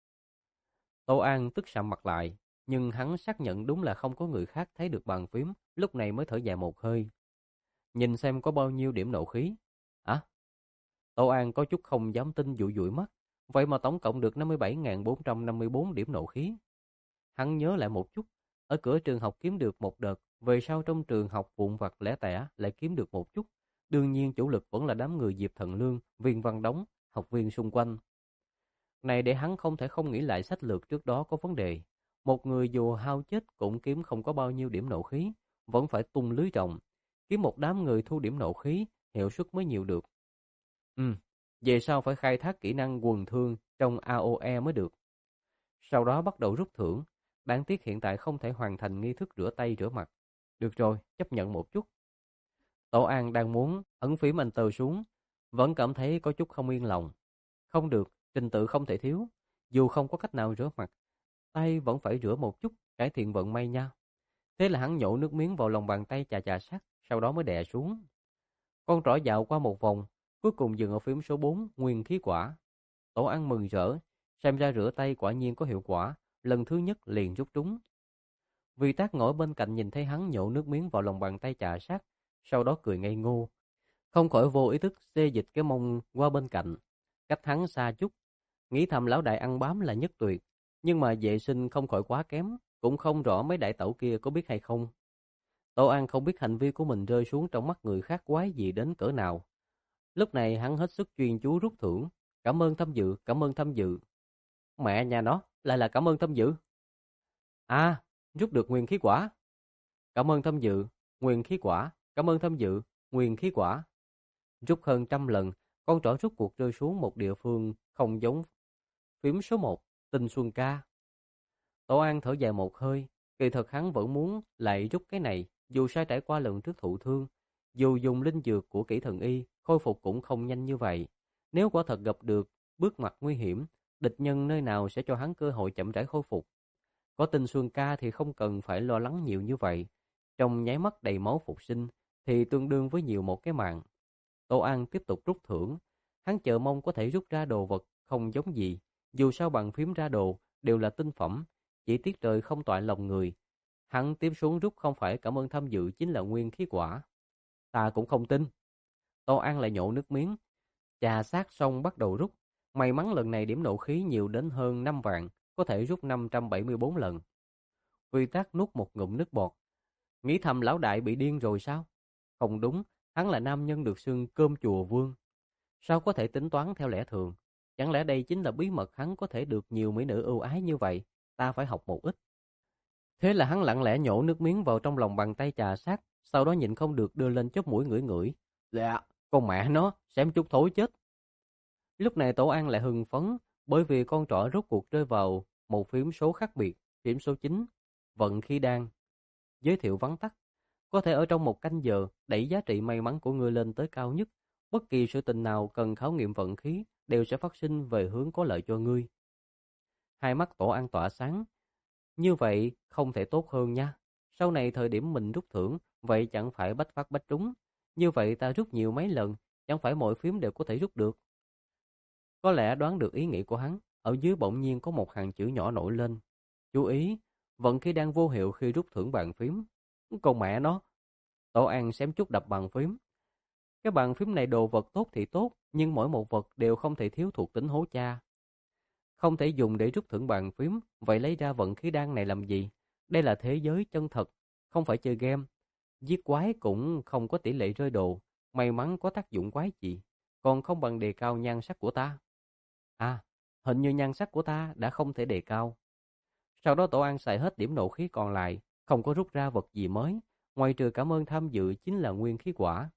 Tô An tức sạm mặt lại, nhưng hắn xác nhận đúng là không có người khác thấy được bàn phím, lúc này mới thở dài một hơi. Nhìn xem có bao nhiêu điểm nộ khí. À? Tô An có chút không dám tin dụi dụi mắt, vậy mà tổng cộng được năm mươi bảy nghìn bốn trăm năm mươi bốn điểm nộ khí. Hắn nhớ lại một chút, ở cửa trường học kiếm được một đợt, về sau trong trường học vụn vặt lẻ tẻ lại kiếm được một chút. Đương nhiên chủ lực vẫn là đám người Diệp Thần Lương, Viên Văn Đống, học viên xung quanh. Này để hắn không thể không nghĩ lại sách lược trước đó có vấn đề. Một người dù hao chết cũng kiếm không có bao nhiêu điểm nộ khí, vẫn phải tung lưới rộng. Kiếm một đám người thu điểm nộ khí, hiệu suất mới nhiều được. Ừ, về sau phải khai thác kỹ năng quần thương trong a o e mới được. Sau đó bắt đầu rút thưởng. Đáng tiếc hiện tại không thể hoàn thành nghi thức rửa tay rửa mặt. Được rồi, chấp nhận một chút. Tổ An đang muốn ấn phím enter xuống, vẫn cảm thấy có chút không yên lòng. Không được, trình tự không thể thiếu. Dù không có cách nào rửa mặt, tay vẫn phải rửa một chút, cải thiện vận may nha. Thế là hắn nhổ nước miếng vào lòng bàn tay chà chà sát, sau đó mới đè xuống. Con trỏ dạo qua một vòng, cuối cùng dừng ở phím số bốn, nguyên khí quả. Tổ An mừng rỡ, xem ra rửa tay quả nhiên có hiệu quả, lần thứ nhất liền rút trúng. Vì Tác ngồi bên cạnh nhìn thấy hắn nhổ nước miếng vào lòng bàn tay chà sát, sau đó cười ngây ngô. Không khỏi vô ý thức xê dịch cái mông qua bên cạnh, cách hắn xa chút, nghĩ thầm lão đại ăn bám là nhất tuyệt, nhưng mà vệ sinh không khỏi quá kém, cũng không rõ mấy đại tẩu kia có biết hay không. Tô An không biết hành vi của mình rơi xuống trong mắt người khác quái gì đến cỡ nào. Lúc này hắn hết sức chuyên chú rút thưởng. Cảm ơn tham dự, cảm ơn tham dự. Mẹ nhà nó, lại là cảm ơn tham dự. À, rút được nguyên khí quả. Cảm ơn tham dự, nguyên khí quả, cảm ơn tham dự, nguyên khí quả. Rút hơn trăm lần, con trỏ rút cuộc rơi xuống một địa phương không giống phím số một, Tinh Xuân Ca. Tổ An thở dài một hơi, kỳ thật hắn vẫn muốn lại rút cái này, dù sai trải qua lần trước thụ thương, dù dùng linh dược của kỹ thần y, khôi phục cũng không nhanh như vậy. Nếu quả thật gặp được bước ngoặt nguy hiểm, địch nhân nơi nào sẽ cho hắn cơ hội chậm rãi khôi phục. Có Tinh Xuân Ca thì không cần phải lo lắng nhiều như vậy. Trong nháy mắt đầy máu phục sinh thì tương đương với nhiều một cái mạng. Tô An tiếp tục rút thưởng, hắn chờ mong có thể rút ra đồ vật không giống gì, dù sao bằng phím ra đồ đều là tinh phẩm, chỉ tiếc trời không toại lòng người. Hắn tiếp xuống rút không phải cảm ơn tham dự chính là nguyên khí quả. Ta cũng không tin. Tô An lại nhổ nước miếng, chà sát xong bắt đầu rút. May mắn lần này điểm nộ khí nhiều đến hơn năm vạn, có thể rút năm trăm bảy mươi bốn lần. Quy Tắc nuốt một ngụm nước bọt, nghĩ thầm lão đại bị điên rồi sao? Không đúng, hắn là nam nhân được xưng cơm chùa vương. Sao có thể tính toán theo lẽ thường? Chẳng lẽ đây chính là bí mật hắn có thể được nhiều mỹ nữ ưu ái như vậy? Ta phải học một ít. Thế là hắn lặng lẽ nhổ nước miếng vào trong lòng bàn tay trà sát, sau đó nhịn không được đưa lên chóp mũi ngửi ngửi. Dạ, con mẹ nó, xem chút thối chết. Lúc này Tổ An lại hưng phấn, bởi vì con trỏ rốt cuộc rơi vào một phím số khác biệt, phím số chín, vận khí đan. Giới thiệu vắn tắt, có thể ở trong một canh giờ đẩy giá trị may mắn của ngươi lên tới cao nhất. Bất kỳ sự tình nào cần khảo nghiệm vận khí đều sẽ phát sinh về hướng có lợi cho ngươi. Hai mắt Tổ An tỏa sáng. Như vậy không thể tốt hơn nha. Sau này thời điểm mình rút thưởng, vậy chẳng phải bách phát bách trúng. Như vậy ta rút nhiều mấy lần, chẳng phải mọi phím đều có thể rút được. Có lẽ đoán được ý nghĩ của hắn, ở dưới bỗng nhiên có một hàng chữ nhỏ nổi lên. Chú ý, vận khí đang vô hiệu khi rút thưởng bàn phím. Con mẹ nó. Tổ An xém chút đập bàn phím. Cái bàn phím này đồ vật tốt thì tốt, nhưng mỗi một vật đều không thể thiếu thuộc tính hố cha. Không thể dùng để rút thưởng bàn phím, vậy lấy ra vận khí đan này làm gì? Đây là thế giới chân thật, không phải chơi game. Giết quái cũng không có tỷ lệ rơi đồ, may mắn có tác dụng quái gì, còn không bằng đề cao nhan sắc của ta. À, hình như nhan sắc của ta đã không thể đề cao. Sau đó Tổ An xài hết điểm nộ khí còn lại, không có rút ra vật gì mới, ngoài trừ cảm ơn tham dự chính là nguyên khí quả.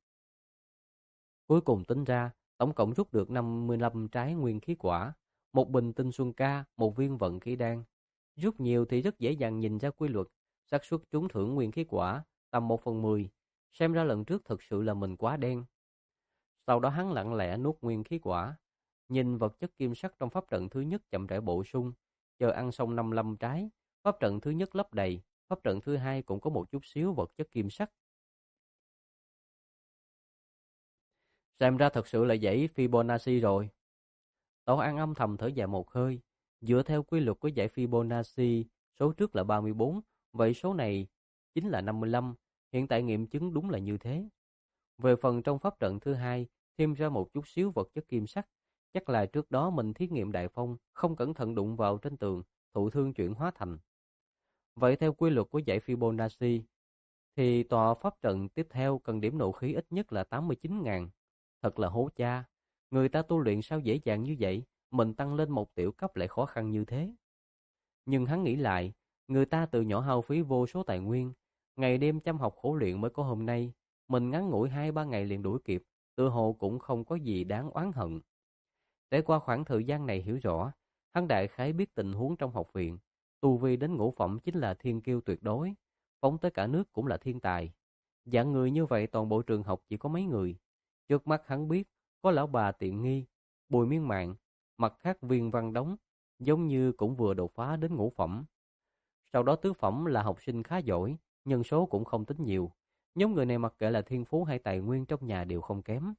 Cuối cùng tính ra, tổng cộng rút được năm mươi lăm trái nguyên khí quả, một bình tinh xuân ca, một viên vận khí đan. Rút nhiều thì rất dễ dàng nhìn ra quy luật, xác suất trúng thưởng nguyên khí quả tầm một phần mười, xem ra lần trước thực sự là mình quá đen. Sau đó hắn lặng lẽ nuốt nguyên khí quả, nhìn vật chất kim sắc trong pháp trận thứ nhất chậm rãi bổ sung, chờ ăn xong năm mươi lăm trái, pháp trận thứ nhất lấp đầy, pháp trận thứ hai cũng có một chút xíu vật chất kim sắc. Xem ra thật sự là dãy Fibonacci rồi. Tổ An âm thầm thở dài một hơi, dựa theo quy luật của dãy Fibonacci, số trước là ba mươi bốn, vậy số này chính là năm mươi lăm, hiện tại nghiệm chứng đúng là như thế. Về phần trong pháp trận thứ hai, thêm ra một chút xíu vật chất kim sắc, chắc là trước đó mình thí nghiệm đại phong, không cẩn thận đụng vào trên tường, thụ thương chuyển hóa thành. Vậy theo quy luật của dãy Fibonacci, thì tòa pháp trận tiếp theo cần điểm nộ khí ít nhất là tám mươi chín nghìn. Thật là hố cha, người ta tu luyện sao dễ dàng như vậy, mình tăng lên một tiểu cấp lại khó khăn như thế. Nhưng hắn nghĩ lại, người ta từ nhỏ hao phí vô số tài nguyên, ngày đêm chăm học khổ luyện mới có hôm nay, mình ngắn ngủi hai ba ngày liền đuổi kịp, tựa hồ cũng không có gì đáng oán hận. Trải qua khoảng thời gian này hiểu rõ, Hắn đại khái biết tình huống trong học viện, tu vi đến ngũ phẩm chính là thiên kiêu tuyệt đối, phóng tới cả nước cũng là thiên tài. Dạng người như vậy toàn bộ trường học chỉ có mấy người. Trước mắt hắn biết, có lão bà tiện nghi, Bùi Miên Mạng, mặt khác Viên Văn Đống, giống như cũng vừa đột phá đến ngũ phẩm. Sau đó tứ phẩm là học sinh khá giỏi, nhân số cũng không tính nhiều. Nhóm người này mặc kệ là thiên phú hay tài nguyên trong nhà đều không kém.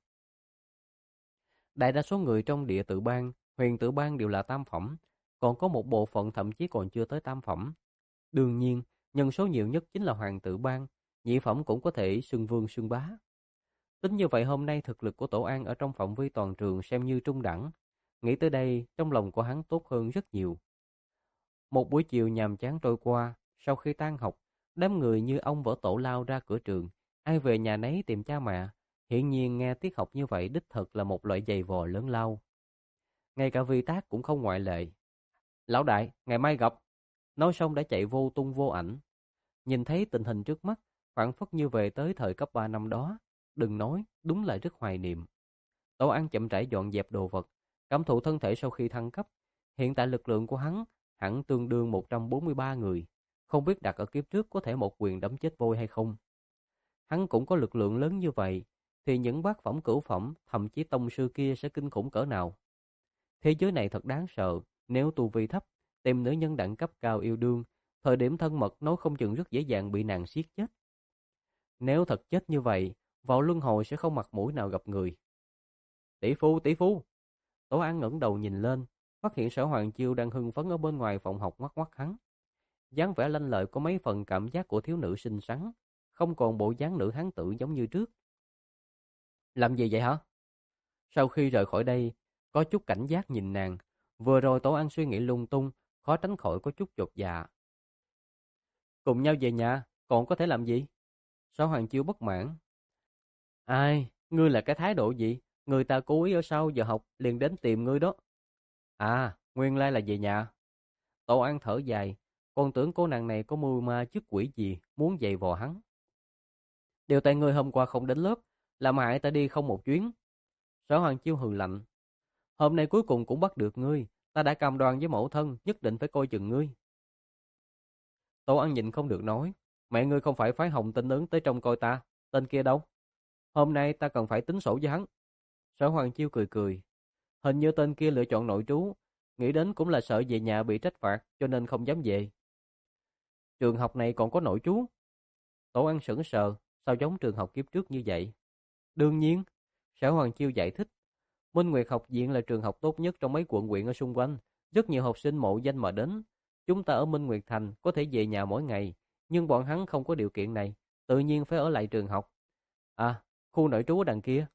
Đại đa số người trong địa tự bang, huyền tự bang đều là tam phẩm, còn có một bộ phận thậm chí còn chưa tới tam phẩm. Đương nhiên, nhân số nhiều nhất chính là hoàng tự bang, nhị phẩm cũng có thể xưng vương xưng bá. Tính như vậy hôm nay thực lực của Tổ An ở trong phạm vi toàn trường xem như trung đẳng. Nghĩ tới đây, trong lòng của hắn tốt hơn rất nhiều. Một buổi chiều nhàm chán trôi qua, sau khi tan học, đám người như ông vỡ tổ lao ra cửa trường, ai về nhà nấy tìm cha mẹ. Hiển nhiên nghe tiết học như vậy đích thực là một loại giày vò lớn lao. Ngay cả Vi Tác cũng không ngoại lệ. Lão đại, ngày mai gặp. Nói xong đã chạy vô tung vô ảnh. Nhìn thấy tình hình trước mắt, phảng phất như về tới thời cấp ba năm đó. Đừng nói, đúng là rất hoài niệm. Tổ An chậm rãi dọn dẹp đồ vật, cảm thụ thân thể sau khi thăng cấp. Hiện tại lực lượng của hắn hẳn tương đương một trăm bốn mươi ba người. Không biết đặt ở kiếp trước có thể một quyền đấm chết vôi hay không. Hắn cũng có lực lượng lớn như vậy, thì những bát phẩm cửu phẩm, thậm chí tông sư kia sẽ kinh khủng cỡ nào. Thế giới này thật đáng sợ, nếu tu vi thấp, tìm nữ nhân đẳng cấp cao yêu đương, thời điểm thân mật nói không chừng rất dễ dàng bị nàng siết chết. Nếu thật chết như vậy, vào luân hồi sẽ không mặt mũi nào gặp người. Tỷ phu, tỷ phu! Tổ An ngẩng đầu nhìn lên, phát hiện Sở Hoàng Chiêu đang hưng phấn ở bên ngoài phòng học ngoắc ngoắc hắn. Dáng vẻ lanh lợi có mấy phần cảm giác của thiếu nữ xinh xắn, không còn bộ dáng nữ hán tử giống như trước. Làm gì vậy hả? Sau khi rời khỏi đây, có chút cảnh giác nhìn nàng. Vừa rồi Tổ An suy nghĩ lung tung, khó tránh khỏi có chút chột dạ. Cùng nhau về nhà, còn có thể làm gì? Sở Hoàng Chiêu bất mãn. Ai, ngươi là cái thái độ gì? Người ta cố ý ở sau giờ học liền đến tìm ngươi đó. À, nguyên lai là về nhà. Tổ An thở dài, còn tưởng cô nàng này có mưu ma chức quỷ gì, muốn giày vò hắn. Điều tại ngươi hôm qua không đến lớp, làm hại ta đi không một chuyến. Sở Hoàng Chiêu hừ lạnh. Hôm nay cuối cùng cũng bắt được ngươi, ta đã cam đoan với mẫu thân, nhất định phải coi chừng ngươi. Tổ An nhịn không được nói, mẹ ngươi không phải phái Hồng Tinh ứng tới trông coi ta, tên kia đâu? Hôm nay ta cần phải tính sổ với hắn. Sở Hoàng Chiêu cười cười, hình như tên kia lựa chọn nội trú, nghĩ đến cũng là sợ về nhà bị trách phạt, cho nên không dám về. Trường học này còn có nội trú? Tổ An sững sờ, sao giống trường học kiếp trước như vậy? Đương nhiên, Sở Hoàng Chiêu giải thích, Minh Nguyệt học viện là trường học tốt nhất trong mấy quận huyện ở xung quanh, rất nhiều học sinh mộ danh mà đến. Chúng ta ở Minh Nguyệt Thành có thể về nhà mỗi ngày, nhưng bọn hắn không có điều kiện này, tự nhiên phải ở lại trường học. À, khu nội trú ở đằng kia.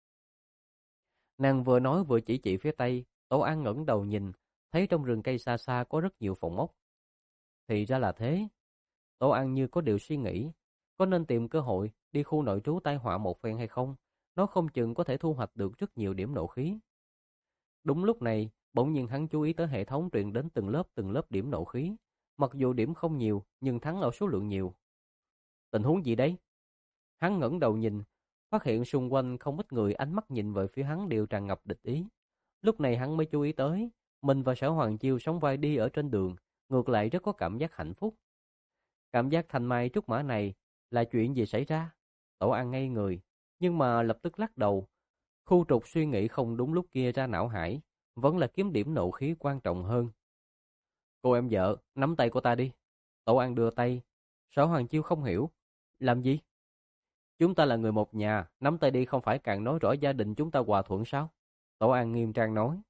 Nàng vừa nói vừa chỉ chỉ phía tây, Tổ An ngẩng đầu nhìn, thấy trong rừng cây xa xa có rất nhiều phòng ốc. Thì ra là thế. Tổ An như có điều suy nghĩ, có nên tìm cơ hội đi khu nội trú tai họa một phen hay không? Nó không chừng có thể thu hoạch được rất nhiều điểm nộ khí. Đúng lúc này, bỗng nhiên hắn chú ý tới hệ thống truyền đến từng lớp từng lớp điểm nộ khí. Mặc dù điểm không nhiều, nhưng thắng ở số lượng nhiều. Tình huống gì đấy? Hắn ngẩng đầu nhìn, phát hiện xung quanh không ít người ánh mắt nhìn về phía hắn đều tràn ngập địch ý. Lúc này hắn mới chú ý tới, mình và Sở Hoàng Chiêu sóng vai đi ở trên đường, ngược lại rất có cảm giác hạnh phúc. Cảm giác thanh mai trúc mã này là chuyện gì xảy ra? Tổ An ngây người, nhưng mà lập tức lắc đầu. Khu trục suy nghĩ không đúng lúc kia ra não hải, vẫn là kiếm điểm nộ khí quan trọng hơn. Cô em vợ, nắm tay của ta đi. Tổ An đưa tay. Sở Hoàng Chiêu không hiểu. Làm gì? Chúng ta là người một nhà, nắm tay đi không phải càng nói rõ gia đình chúng ta hòa thuận sao? Tổ An nghiêm trang nói.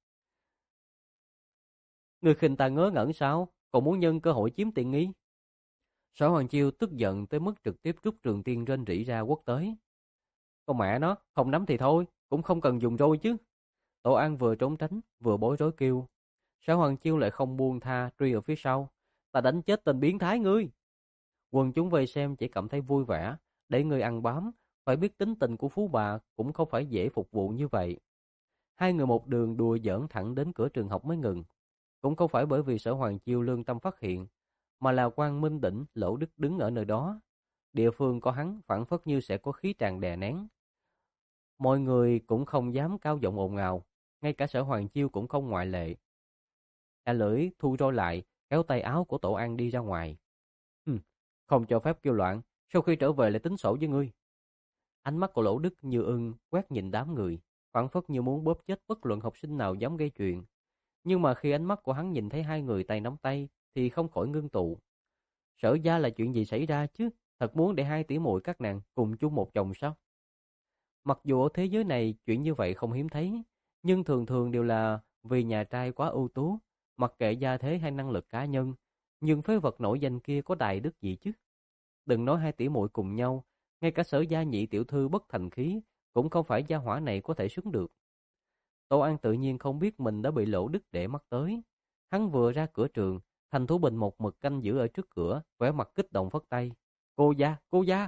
Người khinh ta ngớ ngẩn sao? Còn muốn nhân cơ hội chiếm tiện nghi? Sở Hoàng Chiêu tức giận tới mức trực tiếp rút trường tiên rên rỉ ra quất tới. Con mẹ nó, không nắm thì thôi, cũng không cần dùng roi chứ. Tổ An vừa trốn tránh, vừa bối rối kêu. Sở Hoàng Chiêu lại không buông tha, truy ở phía sau. Ta đánh chết tên biến thái ngươi. Quần chúng vây xem chỉ cảm thấy vui vẻ, để người ăn bám, phải biết tính tình của phú bà cũng không phải dễ phục vụ như vậy. Hai người một đường đùa giỡn thẳng đến cửa trường học mới ngừng. Cũng không phải bởi vì Sở Hoàng Chiêu lương tâm phát hiện, mà là Quang Minh Đỉnh Lỗ Đức đứng ở nơi đó. Địa phương có hắn phảng phất như sẽ có khí tràn đè nén. Mọi người cũng không dám cao giọng ồn ào, ngay cả Sở Hoàng Chiêu cũng không ngoại lệ. A Lưỡi thu roi lại, kéo tay áo của Tổ An đi ra ngoài. Hừm, không cho phép kêu loạn, sau khi trở về lại tính sổ với ngươi. Ánh mắt của Lỗ Đức như ưng quét nhìn đám người, phảng phất như muốn bóp chết bất luận học sinh nào dám gây chuyện. Nhưng mà khi ánh mắt của hắn nhìn thấy hai người tay nắm tay thì không khỏi ngưng tụ. Sở Gia là chuyện gì xảy ra chứ? Thật muốn để hai tỷ muội các nàng cùng chung một chồng sao? Mặc dù ở thế giới này chuyện như vậy không hiếm thấy, nhưng thường thường đều là vì nhà trai quá ưu tú, mặc kệ gia thế hay năng lực cá nhân, nhưng phế vật nổi danh kia có tài đức gì chứ? Đừng nói hai tỷ muội cùng nhau, ngay cả Sở Gia nhị tiểu thư bất thành khí cũng không phải gia hỏa này có thể xứng được. Tô An tự nhiên không biết mình đã bị Lỗ Đức để mắt tới. Hắn vừa ra cửa trường, Thành Thú Bình một mực canh giữ ở trước cửa, vẻ mặt kích động phất tay. Cô gia, cô gia.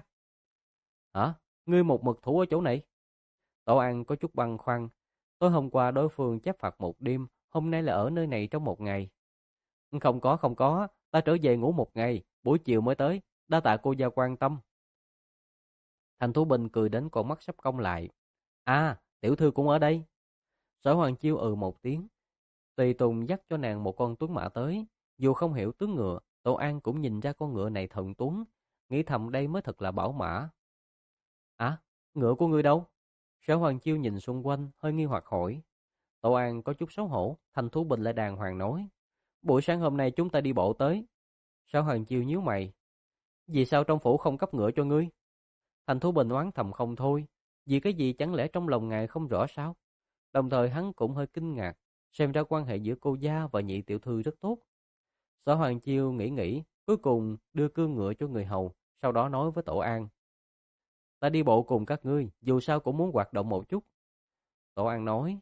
Hả? Ngươi một mực thủ ở chỗ này? Tô An có chút băn khoăn. Tối hôm qua đối phương chép phạt một đêm, hôm nay là ở nơi này trong một ngày. Không có, không có, ta trở về ngủ một ngày, buổi chiều mới tới, đa tạ cô gia quan tâm. Thành Thú Bình cười đến con mắt sắp cong lại. À, tiểu thư cũng ở đây. Sở Hoàng Chiêu ừ một tiếng. Tùy Tùng dắt cho nàng một con tuấn mã tới. Dù không hiểu tướng ngựa, Tô An cũng nhìn ra con ngựa này thần tuấn, nghĩ thầm đây mới thật là bảo mã. À, ngựa của ngươi đâu? Sở Hoàng Chiêu nhìn xung quanh, hơi nghi hoặc hỏi. Tô An có chút xấu hổ, Thành Thú Bình lại đàng hoàng nói. Buổi sáng hôm nay chúng ta đi bộ tới. Sở Hoàng Chiêu nhíu mày. Vì sao trong phủ không cấp ngựa cho ngươi? Thành Thú Bình oán thầm không thôi. Vì cái gì chẳng lẽ trong lòng ngài không rõ sao? Đồng thời hắn cũng hơi kinh ngạc, xem ra quan hệ giữa cô gia và nhị tiểu thư rất tốt. Sở Hoàng Chiêu nghĩ nghĩ, cuối cùng đưa cương ngựa cho người hầu, sau đó nói với Tổ An. Ta đi bộ cùng các ngươi, dù sao cũng muốn hoạt động một chút. Tổ An nói,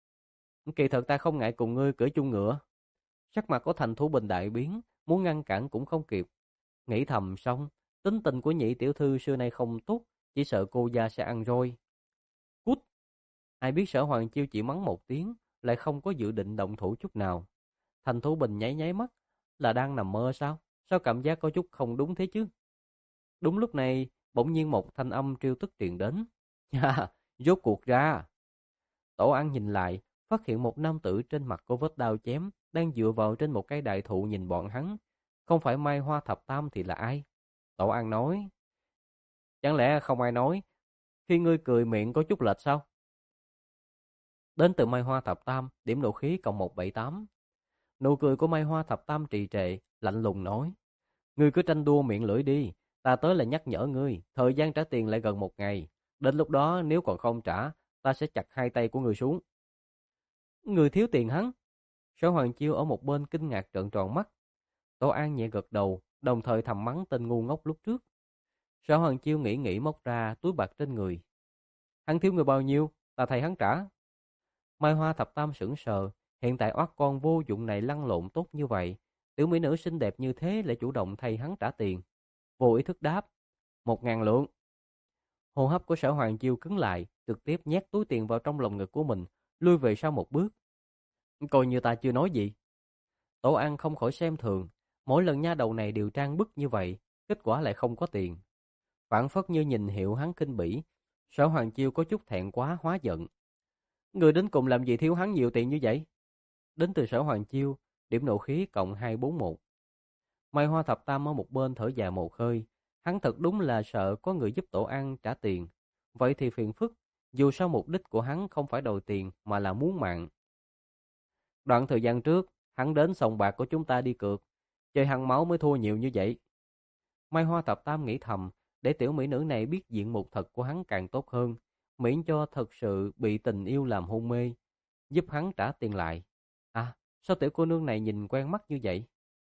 kỳ thật ta không ngại cùng ngươi cưỡi chung ngựa. Sắc mặt của Thành Thú Bình đại biến, muốn ngăn cản cũng không kịp. Nghĩ thầm xong, tính tình của nhị tiểu thư xưa nay không tốt, chỉ sợ cô gia sẽ ăn roi. Cút! Ai biết Sở Hoàng Chiêu chỉ mắng một tiếng, lại không có dự định động thủ chút nào. Thành Thú Bình nháy nháy mắt, là đang nằm mơ sao? Sao cảm giác có chút không đúng thế chứ? Đúng lúc này, bỗng nhiên một thanh âm trêu tức truyền đến. Ha, rốt cuộc ra. Tổ An nhìn lại, phát hiện một nam tử trên mặt có vết đao chém, đang dựa vào trên một cây đại thụ nhìn bọn hắn. Không phải Mai Hoa Thập Tam thì là ai? Tổ An nói. Chẳng lẽ không ai nói, khi ngươi cười miệng có chút lệch sao? Đến từ Mai Hoa Thập Tam, điểm nộ khí cộng một bảy tám. Nụ cười của Mai Hoa Thập Tam trì trệ, lạnh lùng nói. Ngươi cứ tranh đua miệng lưỡi đi, ta tới là nhắc nhở ngươi, thời gian trả tiền lại gần một ngày. Đến lúc đó nếu còn không trả, ta sẽ chặt hai tay của ngươi xuống. Ngươi thiếu tiền hắn. Sở Hoàng Chiêu ở một bên kinh ngạc trợn tròn mắt. Tô An nhẹ gật đầu, đồng thời thầm mắng tên ngu ngốc lúc trước. Sở Hoàng Chiêu nghĩ nghĩ móc ra túi bạc trên người. Hắn thiếu người bao nhiêu, ta thay hắn trả. Mai Hoa Thập Tam sững sờ, hiện tại oát con vô dụng này lăn lộn tốt như vậy, tiểu mỹ nữ xinh đẹp như thế lại chủ động thay hắn trả tiền. Vô ý thức đáp, một ngàn lượng. Hô hấp của Sở Hoàng Chiêu cứng lại, trực tiếp nhét túi tiền vào trong lồng ngực của mình, lui về sau một bước. Coi như ta chưa nói gì. Tổ An không khỏi xem thường, mỗi lần nha đầu này đều trang bức như vậy, kết quả lại không có tiền. Phản phất như nhìn hiệu hắn kinh bỉ, Sở Hoàng Chiêu có chút thẹn quá hóa giận. Người đến cùng làm gì thiếu hắn nhiều tiền như vậy? Đến từ Sở Hoàng Chiêu, điểm nộ khí cộng hai bốn một. Mai Hoa Thập Tam ở một bên thở dài một hơi, hắn thật đúng là sợ có người giúp Tổ An trả tiền. Vậy thì phiền phức, dù sao mục đích của hắn không phải đòi tiền mà là muốn mạng. Đoạn thời gian trước, hắn đến sòng bạc của chúng ta đi cược, chơi hăng máu mới thua nhiều như vậy. Mai Hoa Thập Tam nghĩ thầm, để tiểu mỹ nữ này biết diện mục thật của hắn càng tốt hơn, miễn cho thật sự bị tình yêu làm hôn mê, giúp hắn trả tiền lại. À, sao tiểu cô nương này nhìn quen mắt như vậy?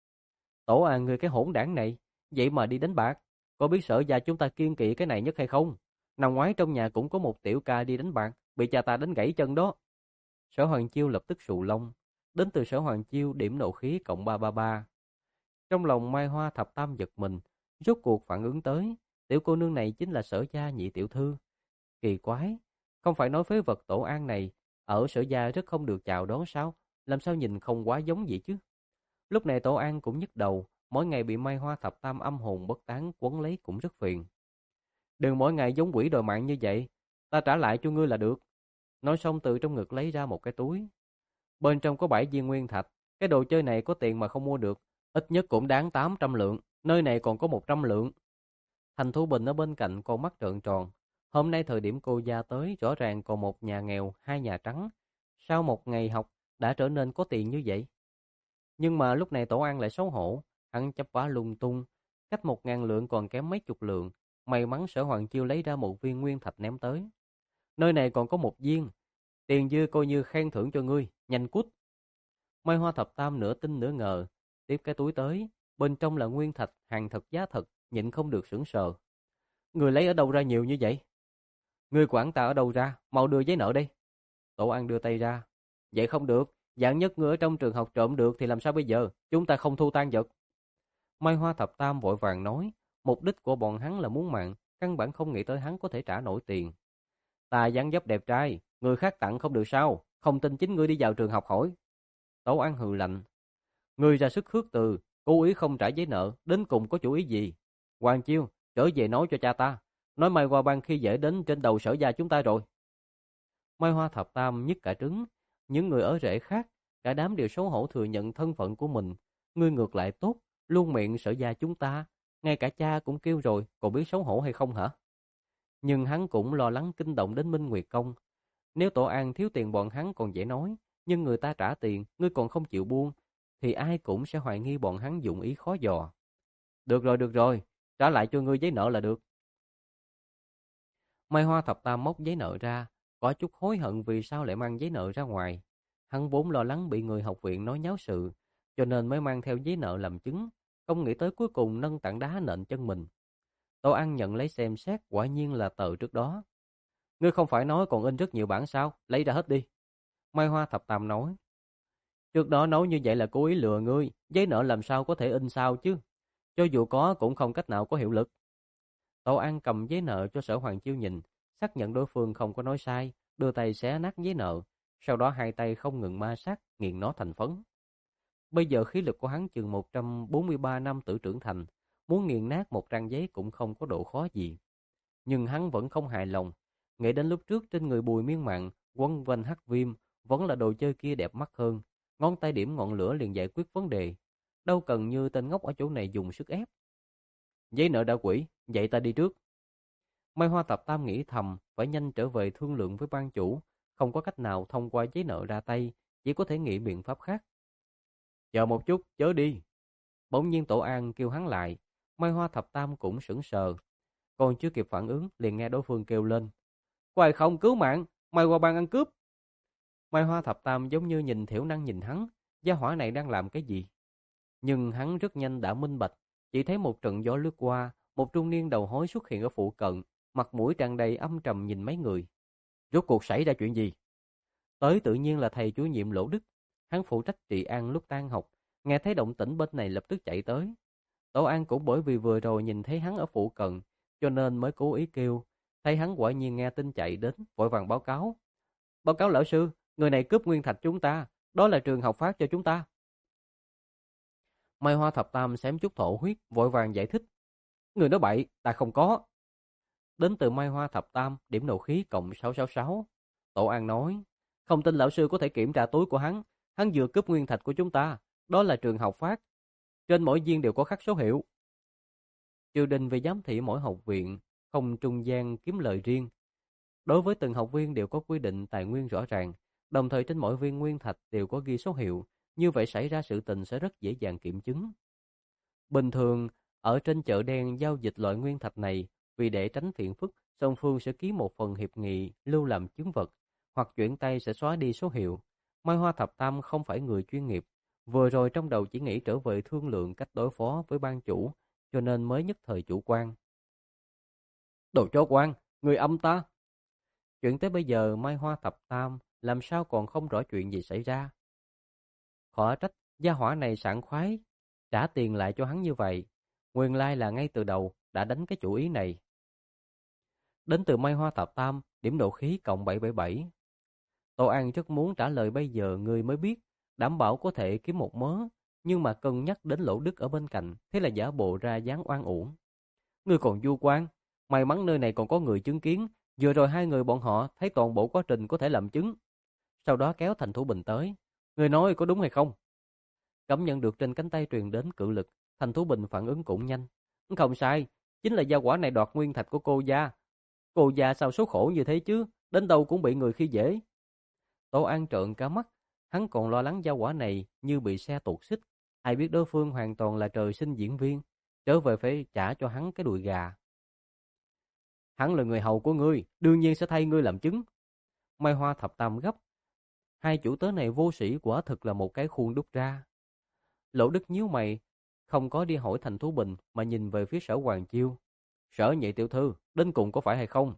Tổ à, người cái hỗn đảng này, vậy mà đi đánh bạc, có biết Sở gia chúng ta kiêng kỵ cái này nhất hay không? Năm ngoái trong nhà cũng có một tiểu ca đi đánh bạc, bị cha ta đánh gãy chân đó. Sở Hoàng Chiêu lập tức sụ lông, đến từ Sở Hoàng Chiêu điểm nộ khí cộng ba ba ba. Trong lòng Mai Hoa Thập Tam giật mình, rốt cuộc phản ứng tới, tiểu cô nương này chính là Sở gia nhị tiểu thư. Kỳ quái, không phải nói phế vật Tổ An này ở Sở gia rất không được chào đón sao? Làm sao nhìn không quá giống vậy chứ? Lúc này Tổ An cũng nhức đầu, mỗi ngày bị Mai Hoa Thập Tam âm hồn bất tán quấn lấy cũng rất phiền. Đừng mỗi ngày giống quỷ đòi mạng như vậy, ta trả lại cho ngươi là được. Nói xong từ trong ngực lấy ra một cái túi. Bên trong có bảy viên nguyên thạch, Cái đồ chơi này có tiền mà không mua được, ít nhất cũng đáng tám trăm lượng, nơi này còn có một trăm lượng. Thành Thu Bình ở bên cạnh con mắt trợn tròn. Hôm nay thời điểm cô gia tới, rõ ràng còn một nhà nghèo, hai nhà trắng. Sau một ngày học, đã trở nên có tiền như vậy. Nhưng mà lúc này Tổ An lại xấu hổ, hắn chấp vá lung tung, cách một ngàn lượng còn kém mấy chục lượng. May mắn Sở Hoàng Chiêu lấy ra một viên nguyên thạch ném tới. Nơi này còn có một viên, tiền dư coi như khen thưởng cho ngươi, nhanh cút. Mai Hoa Thập Tam nửa tin nửa ngờ, tiếp cái túi tới, bên trong là nguyên thạch, hàng thật giá thật, nhịn không được sững sờ. Người lấy ở đâu ra nhiều như vậy? Người quản ta ở đâu ra, mau đưa giấy nợ đây. Tổ An đưa tay ra. Vậy không được, dạng nhất người ở trong trường học trộm được thì làm sao bây giờ, chúng ta không thu tan vật. Mai Hoa Thập Tam vội vàng nói, mục đích của bọn hắn là muốn mạng, căn bản không nghĩ tới hắn có thể trả nổi tiền. Ta dáng dấp đẹp trai, người khác tặng không được sao, không tin chính ngươi đi vào trường học hỏi. Tổ An hừ lạnh. Ngươi ra sức khước từ, cố ý không trả giấy nợ, đến cùng có chủ ý gì? Hoàng Chiêu, trở về nói cho cha ta, nói Mai Hoa Bang khi dễ đến trên đầu Sở gia chúng ta rồi. Mai Hoa Thập Tam nhức cả trứng, những người ở rễ khác, cả đám đều xấu hổ thừa nhận thân phận của mình. Ngươi ngược lại tốt, luôn miệng Sở gia chúng ta, ngay cả cha cũng kêu rồi, còn biết xấu hổ hay không hả? Nhưng hắn cũng lo lắng kinh động đến Minh Nguyệt Công. Nếu Tổ An thiếu tiền bọn hắn còn dễ nói, nhưng người ta trả tiền, ngươi còn không chịu buông, thì ai cũng sẽ hoài nghi bọn hắn dụng ý khó dò. Được rồi, được rồi, trả lại cho ngươi giấy nợ là được. Mai Hoa Thập Tam móc giấy nợ ra, có chút hối hận vì sao lại mang giấy nợ ra ngoài. Hắn vốn lo lắng bị người học viện nói nháo sự, cho nên mới mang theo giấy nợ làm chứng, không nghĩ tới cuối cùng nâng tảng đá nện chân mình. Tô An nhận lấy xem xét, quả nhiên là tờ trước đó. Ngươi không phải nói còn in rất nhiều bản sao, lấy ra hết đi. Mai Hoa Thập Tam nói. Trước đó nói như vậy là cố ý lừa ngươi, giấy nợ làm sao có thể in sao chứ. Cho dù có cũng không cách nào có hiệu lực. Tô An cầm giấy nợ cho Sở Hoàng Chiêu nhìn, xác nhận đối phương không có nói sai, đưa tay xé nát giấy nợ, sau đó hai tay không ngừng ma sát, nghiền nó thành phấn. Bây giờ khí lực của hắn chừng một trăm bốn mươi ba năm tử trưởng thành, muốn nghiền nát một trang giấy cũng không có độ khó gì. Nhưng hắn vẫn không hài lòng, nghĩ đến lúc trước trên người Bùi Miên Mạn, quấn quanh hắc viêm, vẫn là đồ chơi kia đẹp mắt hơn, ngón tay điểm ngọn lửa liền giải quyết vấn đề. Đâu cần như tên ngốc ở chỗ này dùng sức ép. Giấy nợ đã quỷ, vậy ta đi trước. Mai Hoa Thập Tam nghĩ thầm, phải nhanh trở về thương lượng với ban chủ, không có cách nào thông qua giấy nợ ra tay, chỉ có thể nghĩ biện pháp khác. Chờ một chút, chớ đi. Bỗng nhiên Tổ An kêu hắn lại, Mai Hoa Thập Tam cũng sững sờ. Còn chưa kịp phản ứng, liền nghe đối phương kêu lên. Có ai không cứu mạng, Mai Hoa Bang ăn cướp. Mai Hoa Thập Tam giống như nhìn thiểu năng nhìn hắn, gia hỏa này đang làm cái gì? Nhưng hắn rất nhanh đã minh bạch, chỉ thấy một trận gió lướt qua, một trung niên đầu hối xuất hiện ở phụ cận, mặt mũi tràn đầy âm trầm nhìn mấy người. Rốt cuộc xảy ra chuyện gì? Tới tự nhiên là thầy chủ nhiệm Lỗ Đức, hắn phụ trách trị an lúc tan học, nghe thấy động tĩnh bên này lập tức chạy tới. Tổ An cũng bởi vì vừa rồi nhìn thấy hắn ở phụ cận, cho nên mới cố ý kêu, thấy hắn quả nhiên nghe tin chạy đến, vội vàng báo cáo. Báo cáo lão sư, người này cướp nguyên thạch chúng ta, đó là trường học phát cho chúng ta. Mai Hoa Thập Tam xém chút thổ huyết, vội vàng giải thích. Người nói bậy, ta không có. Đến từ Mai Hoa Thập Tam, điểm nộ khí cộng sáu sáu sáu. Tổ An nói, không tin lão sư có thể kiểm tra túi của hắn, hắn vừa cướp nguyên thạch của chúng ta, đó là trường học phát. Trên mỗi viên đều có khắc số hiệu. Triều đình về giám thị mỗi học viện, không trung gian kiếm lời riêng. Đối với từng học viên đều có quy định tài nguyên rõ ràng, đồng thời trên mỗi viên nguyên thạch đều có ghi số hiệu, như vậy xảy ra sự tình sẽ rất dễ dàng kiểm chứng. Bình thường, ở trên chợ đen giao dịch loại nguyên thạch này, vì để tránh phiền phức, song phương sẽ ký một phần hiệp nghị lưu làm chứng vật, hoặc chuyển tay sẽ xóa đi số hiệu. Mai Hoa Thập Tam không phải người chuyên nghiệp, vừa rồi trong đầu chỉ nghĩ trở về thương lượng cách đối phó với ban chủ, cho nên mới nhất thời chủ quan. Đồ chó quan, người âm ta! Chuyện tới bây giờ Mai Hoa Thập Tam làm sao còn không rõ chuyện gì xảy ra. Khó trách gia hỏa này sảng khoái trả tiền lại cho hắn như vậy, nguyên lai là ngay từ đầu đã đánh cái chủ ý này. Đến từ Mai Hoa Thập Tam, điểm độ khí cộng bảy bảy bảy. Tô An rất muốn trả lời bây giờ người mới biết, đảm bảo có thể kiếm một mớ, nhưng mà cân nhắc đến Lỗ Đức ở bên cạnh, thế là giả bộ ra dáng oan uổng. Ngươi còn vu quan, may mắn nơi này còn có người chứng kiến, vừa rồi hai người bọn họ thấy toàn bộ quá trình có thể làm chứng. Sau đó kéo Thành Thủ Bình tới. Ngươi nói có đúng hay không? Cảm nhận được trên cánh tay truyền đến cự lực, Thành Thú Bình phản ứng cũng nhanh. Không sai, chính là gia hỏa này đoạt nguyên thạch của cô gia. Cô gia sao số khổ như thế chứ, đến đâu cũng bị người khi dễ. Tô An trợn cả mắt, hắn còn lo lắng gia hỏa này như bị xe tuột xích. Ai biết đối phương hoàn toàn là trời sinh diễn viên, trở về phải trả cho hắn cái đùi gà. Hắn là người hầu của ngươi, đương nhiên sẽ thay ngươi làm chứng. Mai Hoa thập tam gấp. Hai chủ tớ này vô sĩ quả thực là một cái khuôn đúc ra. Lỗ Đức nhíu mày, không có đi hỏi Thành Thú Bình mà nhìn về phía Sở Hoàng Chiêu. Sở nhị tiểu thư, đến cùng có phải hay không?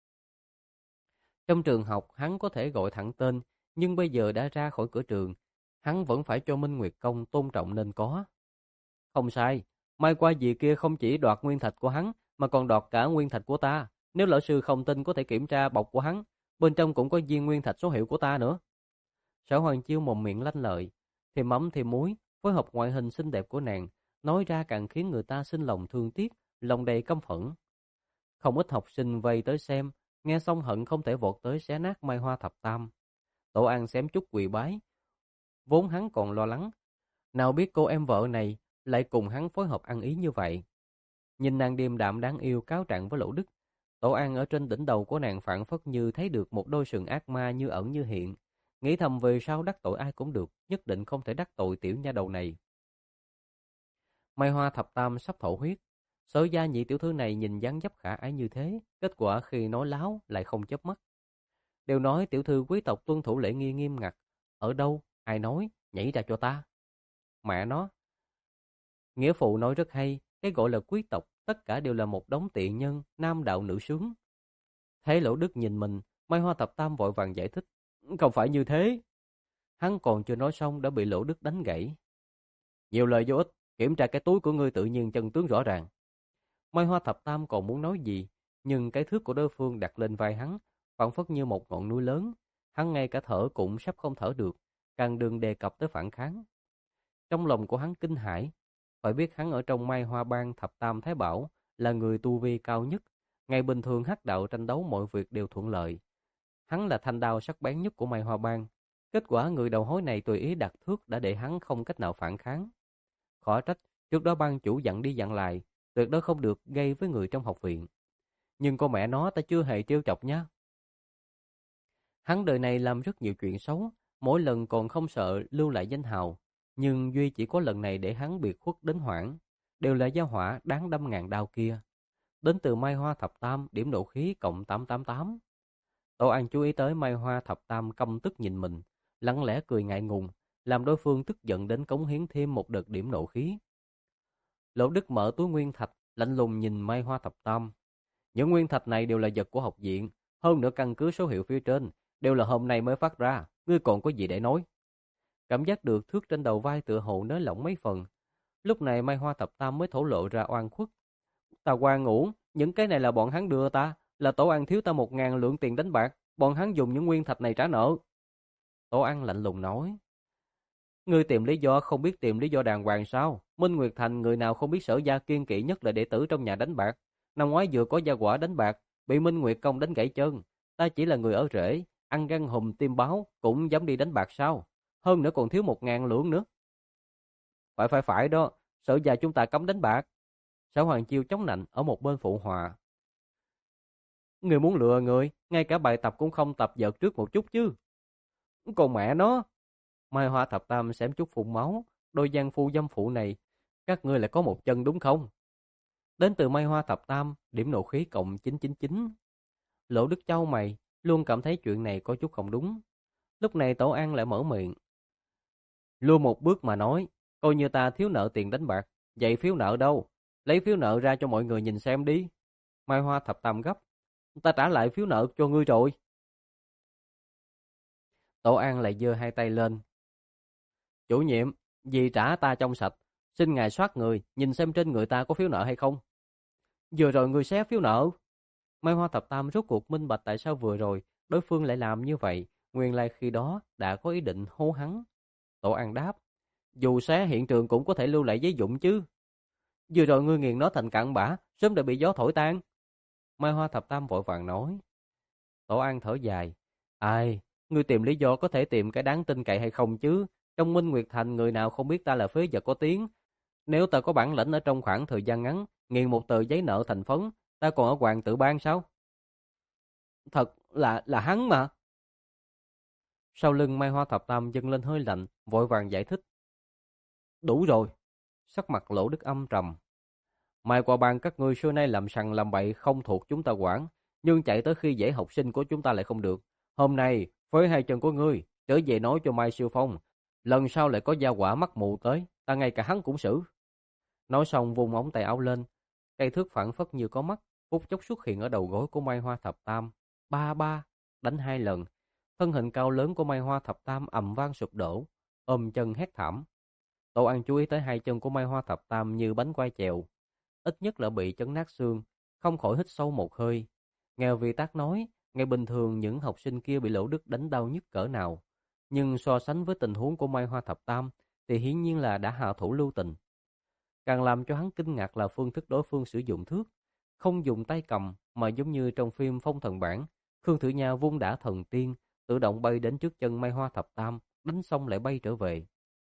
Trong trường học hắn có thể gọi thẳng tên, nhưng bây giờ đã ra khỏi cửa trường, hắn vẫn phải cho Minh Nguyệt Công tôn trọng nên có. Không sai, mai qua dì kia không chỉ đoạt nguyên thạch của hắn, mà còn đoạt cả nguyên thạch của ta. Nếu lão sư không tin có thể kiểm tra bọc của hắn, bên trong cũng có viên nguyên thạch số hiệu của ta nữa. Sở Hoàng Chiêu mồm miệng lanh lợi, thì mắm thì muối, phối hợp ngoại hình xinh đẹp của nàng, nói ra càng khiến người ta sinh lòng thương tiếc, lòng đầy căm phẫn. Không ít học sinh vây tới xem, nghe xong hận không thể vọt tới xé nát Mai Hoa thập tam. Tổ An xém chút quỳ bái, vốn hắn còn lo lắng, nào biết cô em vợ này lại cùng hắn phối hợp ăn ý như vậy. Nhìn nàng điềm đạm đáng yêu cáo trạng với Lỗ Đức, Tổ An ở trên đỉnh đầu của nàng phảng phất như thấy được một đôi sừng ác ma như ẩn như hiện, nghĩ thầm về sau đắc tội ai cũng được, nhất định không thể đắc tội tiểu nha đầu này. Mai Hoa thập tam sắp thổ huyết, Sở gia nhị tiểu thư này nhìn dáng dấp khả ái như thế, kết quả khi nói láo lại không chớp mắt. Đều nói tiểu thư quý tộc tuân thủ lễ nghi nghiêm ngặt, ở đâu, ai nói, nhảy ra cho ta. Mẹ nó, nghĩa phụ nói rất hay, cái gọi là quý tộc, tất cả đều là một đống tiện nhân, nam đạo nữ sướng. Thấy Lỗ Đức nhìn mình, Mai Hoa thập tam vội vàng giải thích, không phải như thế. Hắn còn chưa nói xong đã bị Lỗ Đức đánh gãy. Nhiều lời vô ích, kiểm tra cái túi của ngươi tự nhiên chân tướng rõ ràng. Mai Hoa thập tam còn muốn nói gì, nhưng cái thước của đối phương đặt lên vai hắn, phảng phất như một ngọn núi lớn, hắn ngay cả thở cũng sắp không thở được, càng đừng đề cập tới phản kháng. Trong lòng của hắn kinh hãi, phải biết hắn ở trong Mai Hoa bang thập tam thái bảo là người tu vi cao nhất, ngày bình thường hắc đạo tranh đấu mọi việc đều thuận lợi. Hắn là thanh đao sắc bén nhất của Mai Hoa bang, kết quả người đầu hối này tùy ý đặt thước đã để hắn không cách nào phản kháng. Khó trách, trước đó ban chủ dặn đi dặn lại, tuyệt đối không được gây với người trong học viện. Nhưng con mẹ nó ta chưa hề trêu chọc nhá. Hắn đời này làm rất nhiều chuyện xấu, mỗi lần còn không sợ lưu lại danh hào. Nhưng duy chỉ có lần này để hắn biệt khuất đến hoảng, đều là gia hỏa đáng đâm ngàn đao kia. Đến từ Mai Hoa thập tam, điểm nộ khí cộng tám tám tám. Tổ An chú ý tới Mai Hoa thập tam căm tức nhìn mình, lặng lẽ cười ngại ngùng, làm đối phương tức giận đến cống hiến thêm một đợt điểm nộ khí. Lỗ Đức mở túi nguyên thạch, lạnh lùng nhìn Mai Hoa thập tam. Những nguyên thạch này đều là vật của học viện, hơn nữa căn cứ số hiệu phía trên, đều là hôm nay mới phát ra, ngươi còn có gì để nói? Cảm giác được thước trên đầu vai tựa hồ nới lỏng mấy phần. Lúc này Mai Hoa thập tam mới thổ lộ ra oan khuất. Ta oan uổng, những cái này là bọn hắn đưa ta, là Tổ An thiếu ta một ngàn lượng tiền đánh bạc, bọn hắn dùng những nguyên thạch này trả nợ. Tổ An lạnh lùng nói. Ngươi tìm lý do không biết tìm lý do đàng hoàng sao? Minh Nguyệt Thành người nào không biết Sở gia kiên kỵ nhất là đệ tử trong nhà đánh bạc. Năm ngoái vừa có gia quả đánh bạc, bị Minh Nguyệt Công đánh gãy chân. Ta chỉ là người ở rễ, ăn gan hùm tim báo, cũng dám đi đánh bạc sao? Hơn nữa còn thiếu một ngàn lượng nữa. Phải phải phải đó, Sở gia chúng ta cấm đánh bạc. Sở Hoàng Chiêu chống nạnh ở một bên phụ họa. Người muốn lừa người, ngay cả bài tập cũng không tập vợt trước một chút chứ. Còn mẹ nó. Mai Hoa thập tam xém chút phun máu, đôi giang phu dâm phụ này, các ngươi lại có một chân đúng không? Đến từ Mai Hoa thập tam, điểm nộ khí cộng chín chín chín. Lỗ Đức Châu mày, luôn cảm thấy chuyện này có chút không đúng. Lúc này Tổ An lại mở miệng. Lui một bước mà nói, coi như ta thiếu nợ tiền đánh bạc, vậy phiếu nợ đâu? Lấy phiếu nợ ra cho mọi người nhìn xem đi. Mai Hoa thập tam gấp. Ta trả lại phiếu nợ cho ngươi rồi. Tổ An lại giơ hai tay lên. Chủ nhiệm, vì trả ta trong sạch, xin ngài soát người, nhìn xem trên người ta có phiếu nợ hay không. Vừa rồi người xé phiếu nợ. Mai Hoa thập tam rốt cuộc minh bạch tại sao vừa rồi đối phương lại làm như vậy, nguyên lai khi đó đã có ý định hô hắn. Tổ An đáp, dù xé hiện trường cũng có thể lưu lại giấy dụng chứ. Vừa rồi ngươi nghiền nó thành cặn bã, sớm đã bị gió thổi tan. Mai Hoa thập tam vội vàng nói. Tổ An thở dài, ai, ngươi tìm lý do có thể tìm cái đáng tin cậy hay không chứ, Trong Minh Nguyệt Thành người nào không biết ta là phế vật có tiếng. Nếu ta có bản lĩnh ở trong khoảng thời gian ngắn, nghiền một tờ giấy nợ thành phấn, ta còn ở Hoàng Tử Bang sao? Thật là là hắn mà. Sau lưng Mai Hoa Thập Tam dâng lên hơi lạnh, vội vàng giải thích. Đủ rồi. Sắc mặt Lỗ Đức âm trầm. Mai qua bang các ngươi xưa nay làm sằng làm bậy không thuộc chúng ta quản, nhưng chạy tới khi dễ học sinh của chúng ta lại không được. Hôm nay, với hai chân của ngươi, trở về nói cho Mai Siêu Phong, lần sau lại có gia quả mắt mù tới, ta ngay cả hắn cũng xử. Nói xong vung ống tay áo lên, cây thước phảng phất như có mắt, phút chốc xuất hiện ở đầu gối của Mai Hoa Thập Tam. Ba ba, đánh hai lần, thân hình cao lớn của Mai Hoa Thập Tam ầm vang sụp đổ, ôm chân hét thảm. Tô An chú ý tới hai chân của Mai Hoa Thập Tam như bánh quai chèo, ít nhất là bị chấn nát xương, không khỏi hít sâu một hơi. Nghe vị tác nói, ngày bình thường những học sinh kia bị Lỗ Đức đánh đau nhất cỡ nào, nhưng so sánh với tình huống của Mai Hoa Thập Tam thì hiển nhiên là đã hạ thủ lưu tình. Càng làm cho hắn kinh ngạc là phương thức đối phương sử dụng thước, không dùng tay cầm mà giống như trong phim Phong Thần Bản, Khương Thử Nha vung đả thần tiên, tự động bay đến trước chân Mai Hoa Thập Tam, đánh xong lại bay trở về.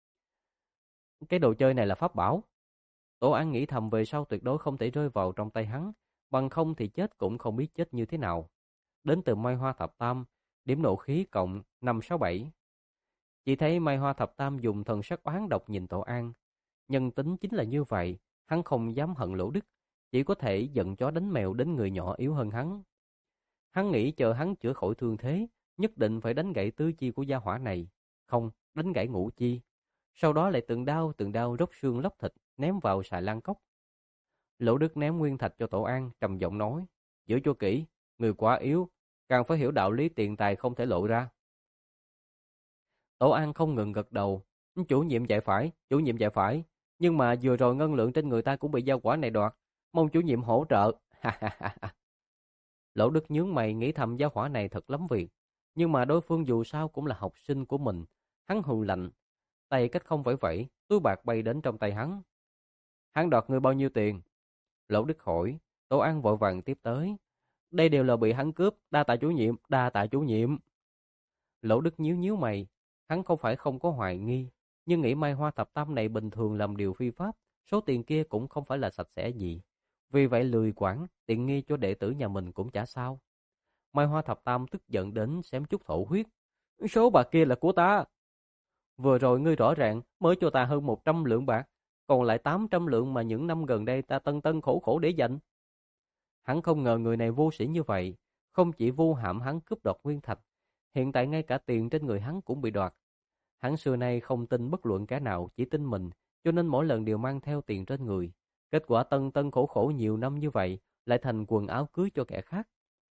Cái đồ chơi này là pháp bảo. Tổ An nghĩ thầm về sau tuyệt đối không thể rơi vào trong tay hắn, bằng không thì chết cũng không biết chết như thế nào. Đến từ Mai Hoa Thập Tam, điểm nộ khí cộng năm sáu bảy. Chỉ thấy Mai Hoa Thập Tam dùng thần sắc oán độc nhìn Tổ An. Nhân tính chính là như vậy, hắn không dám hận Lỗ Đức, chỉ có thể giận chó đánh mèo đến người nhỏ yếu hơn hắn. Hắn nghĩ chờ hắn chữa khỏi thương thế, nhất định phải đánh gãy tứ chi của gia hỏa này, không, đánh gãy ngũ chi. Sau đó lại từng đao từng đao róc xương lóc thịt, ném vào xà lan cốc. Lỗ Đức ném nguyên thạch cho Tổ An, trầm giọng nói, giữ cho kỹ, người quá yếu, càng phải hiểu đạo lý tiền tài không thể lộ ra. Tổ An không ngừng gật đầu, chủ nhiệm dạy phải, chủ nhiệm dạy phải, nhưng mà vừa rồi ngân lượng trên người ta cũng bị gia quả này đoạt, mong chủ nhiệm hỗ trợ. Lỗ Đức nhướng mày nghĩ thầm gia hỏa này thật lắm việc, nhưng mà đối phương dù sao cũng là học sinh của mình, hắn hừ lạnh, tay cách không vẫy vẫy, túi bạc bay đến trong tay hắn. Hắn đoạt ngươi bao nhiêu tiền? Lỗ Đức hỏi. Tổ An vội vàng tiếp tới. Đây đều là bị hắn cướp, đa tạ chủ nhiệm, đa tạ chủ nhiệm. Lỗ Đức nhíu nhíu mày, hắn không phải không có hoài nghi, nhưng nghĩ Mai Hoa Thập Tam này bình thường làm điều phi pháp, số tiền kia cũng không phải là sạch sẽ gì. Vì vậy lười quản, tiện nghi cho đệ tử nhà mình cũng chả sao. Mai Hoa Thập Tam tức giận đến xém chút thổ huyết. Số bạc kia là của ta. Vừa rồi ngươi rõ ràng mới cho ta hơn một trăm lượng bạc, còn lại tám trăm lượng mà những năm gần đây ta tân tân khổ khổ để dành. Hắn không ngờ người này vô sĩ như vậy, không chỉ vu hãm hắn cướp đoạt nguyên thạch, hiện tại ngay cả tiền trên người hắn cũng bị đoạt. Hắn xưa nay không tin bất luận kẻ nào, chỉ tin mình, cho nên mỗi lần đều mang theo tiền trên người. Kết quả tân tân khổ khổ nhiều năm như vậy, lại thành quần áo cưới cho kẻ khác.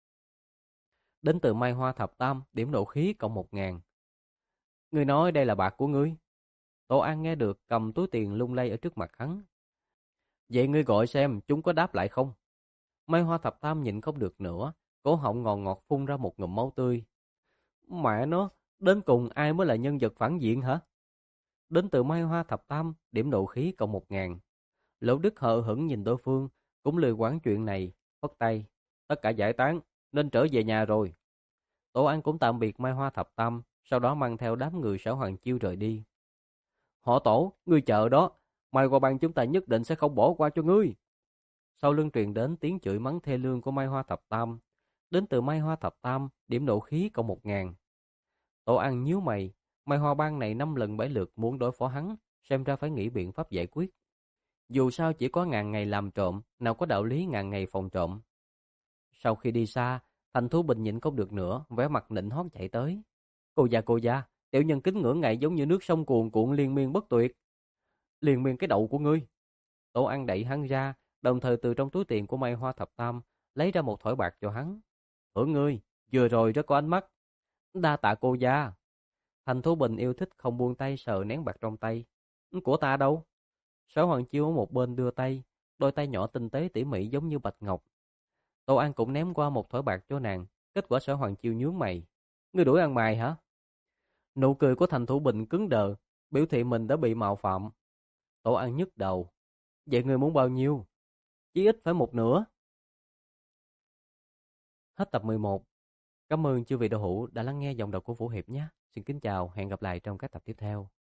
Đến từ Mai Hoa Thập Tam, điểm nộ khí cộng một ngàn. Ngươi nói đây là bạc của ngươi. Tổ An nghe được, cầm túi tiền lung lay ở trước mặt hắn. Vậy ngươi gọi xem chúng có đáp lại không? Mai Hoa Thập Tam nhịn không được nữa, cổ họng ngọt ngọt phun ra một ngụm máu tươi. Mẹ nó, đến cùng ai mới là nhân vật phản diện hả? Đến từ Mai Hoa Thập Tam, điểm nộ khí cộng một ngàn. Lỗ Đức hờ hững nhìn đối phương, cũng lười quản chuyện này, phất tay. Tất cả giải tán, nên trở về nhà rồi. Tổ An cũng tạm biệt Mai Hoa Thập Tam, sau đó mang theo đám người Sở Hoàng Chiêu rời đi. Họ Tổ, ngươi chờ đó, Mai qua bang chúng ta nhất định sẽ không bỏ qua cho ngươi. Sau lưng truyền đến tiếng chửi mắng thê lương của Mai Hoa Thập Tam. Đến từ Mai Hoa Thập Tam, điểm nộ khí cộng một ngàn. Tổ An nhíu mày, Mai Hoa bang này năm lần bảy lượt muốn đối phó hắn, xem ra phải nghĩ biện pháp giải quyết. Dù sao chỉ có ngàn ngày làm trộm, nào có đạo lý ngàn ngày phòng trộm. Sau khi đi xa, Thành Thú Bình nhịn không được nữa, vẻ mặt nịnh hót chạy tới. Cô già cô già, tiểu nhân kính ngưỡng ngài giống như nước sông cuồn cuộn liên miên bất tuyệt. Liên miên cái đậu của ngươi. Tổ An đẩy hắn ra, đồng thời từ trong túi tiền của Mai Hoa Thập Tam lấy ra một thỏi bạc cho hắn. Hưởng ngươi, vừa rồi rất có ánh mắt. Đa tạ cô gia. Thành Thú Bình yêu thích không buông tay sờ nén bạc trong tay. Của ta đâu? Sở Hoàng Chiêu ở một bên đưa tay, đôi tay nhỏ tinh tế tỉ mỉ giống như bạch ngọc. Tô An cũng ném qua một thỏi bạc cho nàng, kết quả Sở Hoàng Chiêu nhướng mày. Ngươi đuổi ăn mày hả? Nụ cười của Thành Thủ Bình cứng đờ, biểu thị mình đã bị mạo phạm. Tổ An nhức đầu. Vậy ngươi muốn bao nhiêu? Chí ít phải một nửa. Hết tập mười một. Cảm ơn chư vị đạo hữu đã lắng nghe giọng đọc của Vũ Hiệp nhé. Xin kính chào, hẹn gặp lại trong các tập tiếp theo.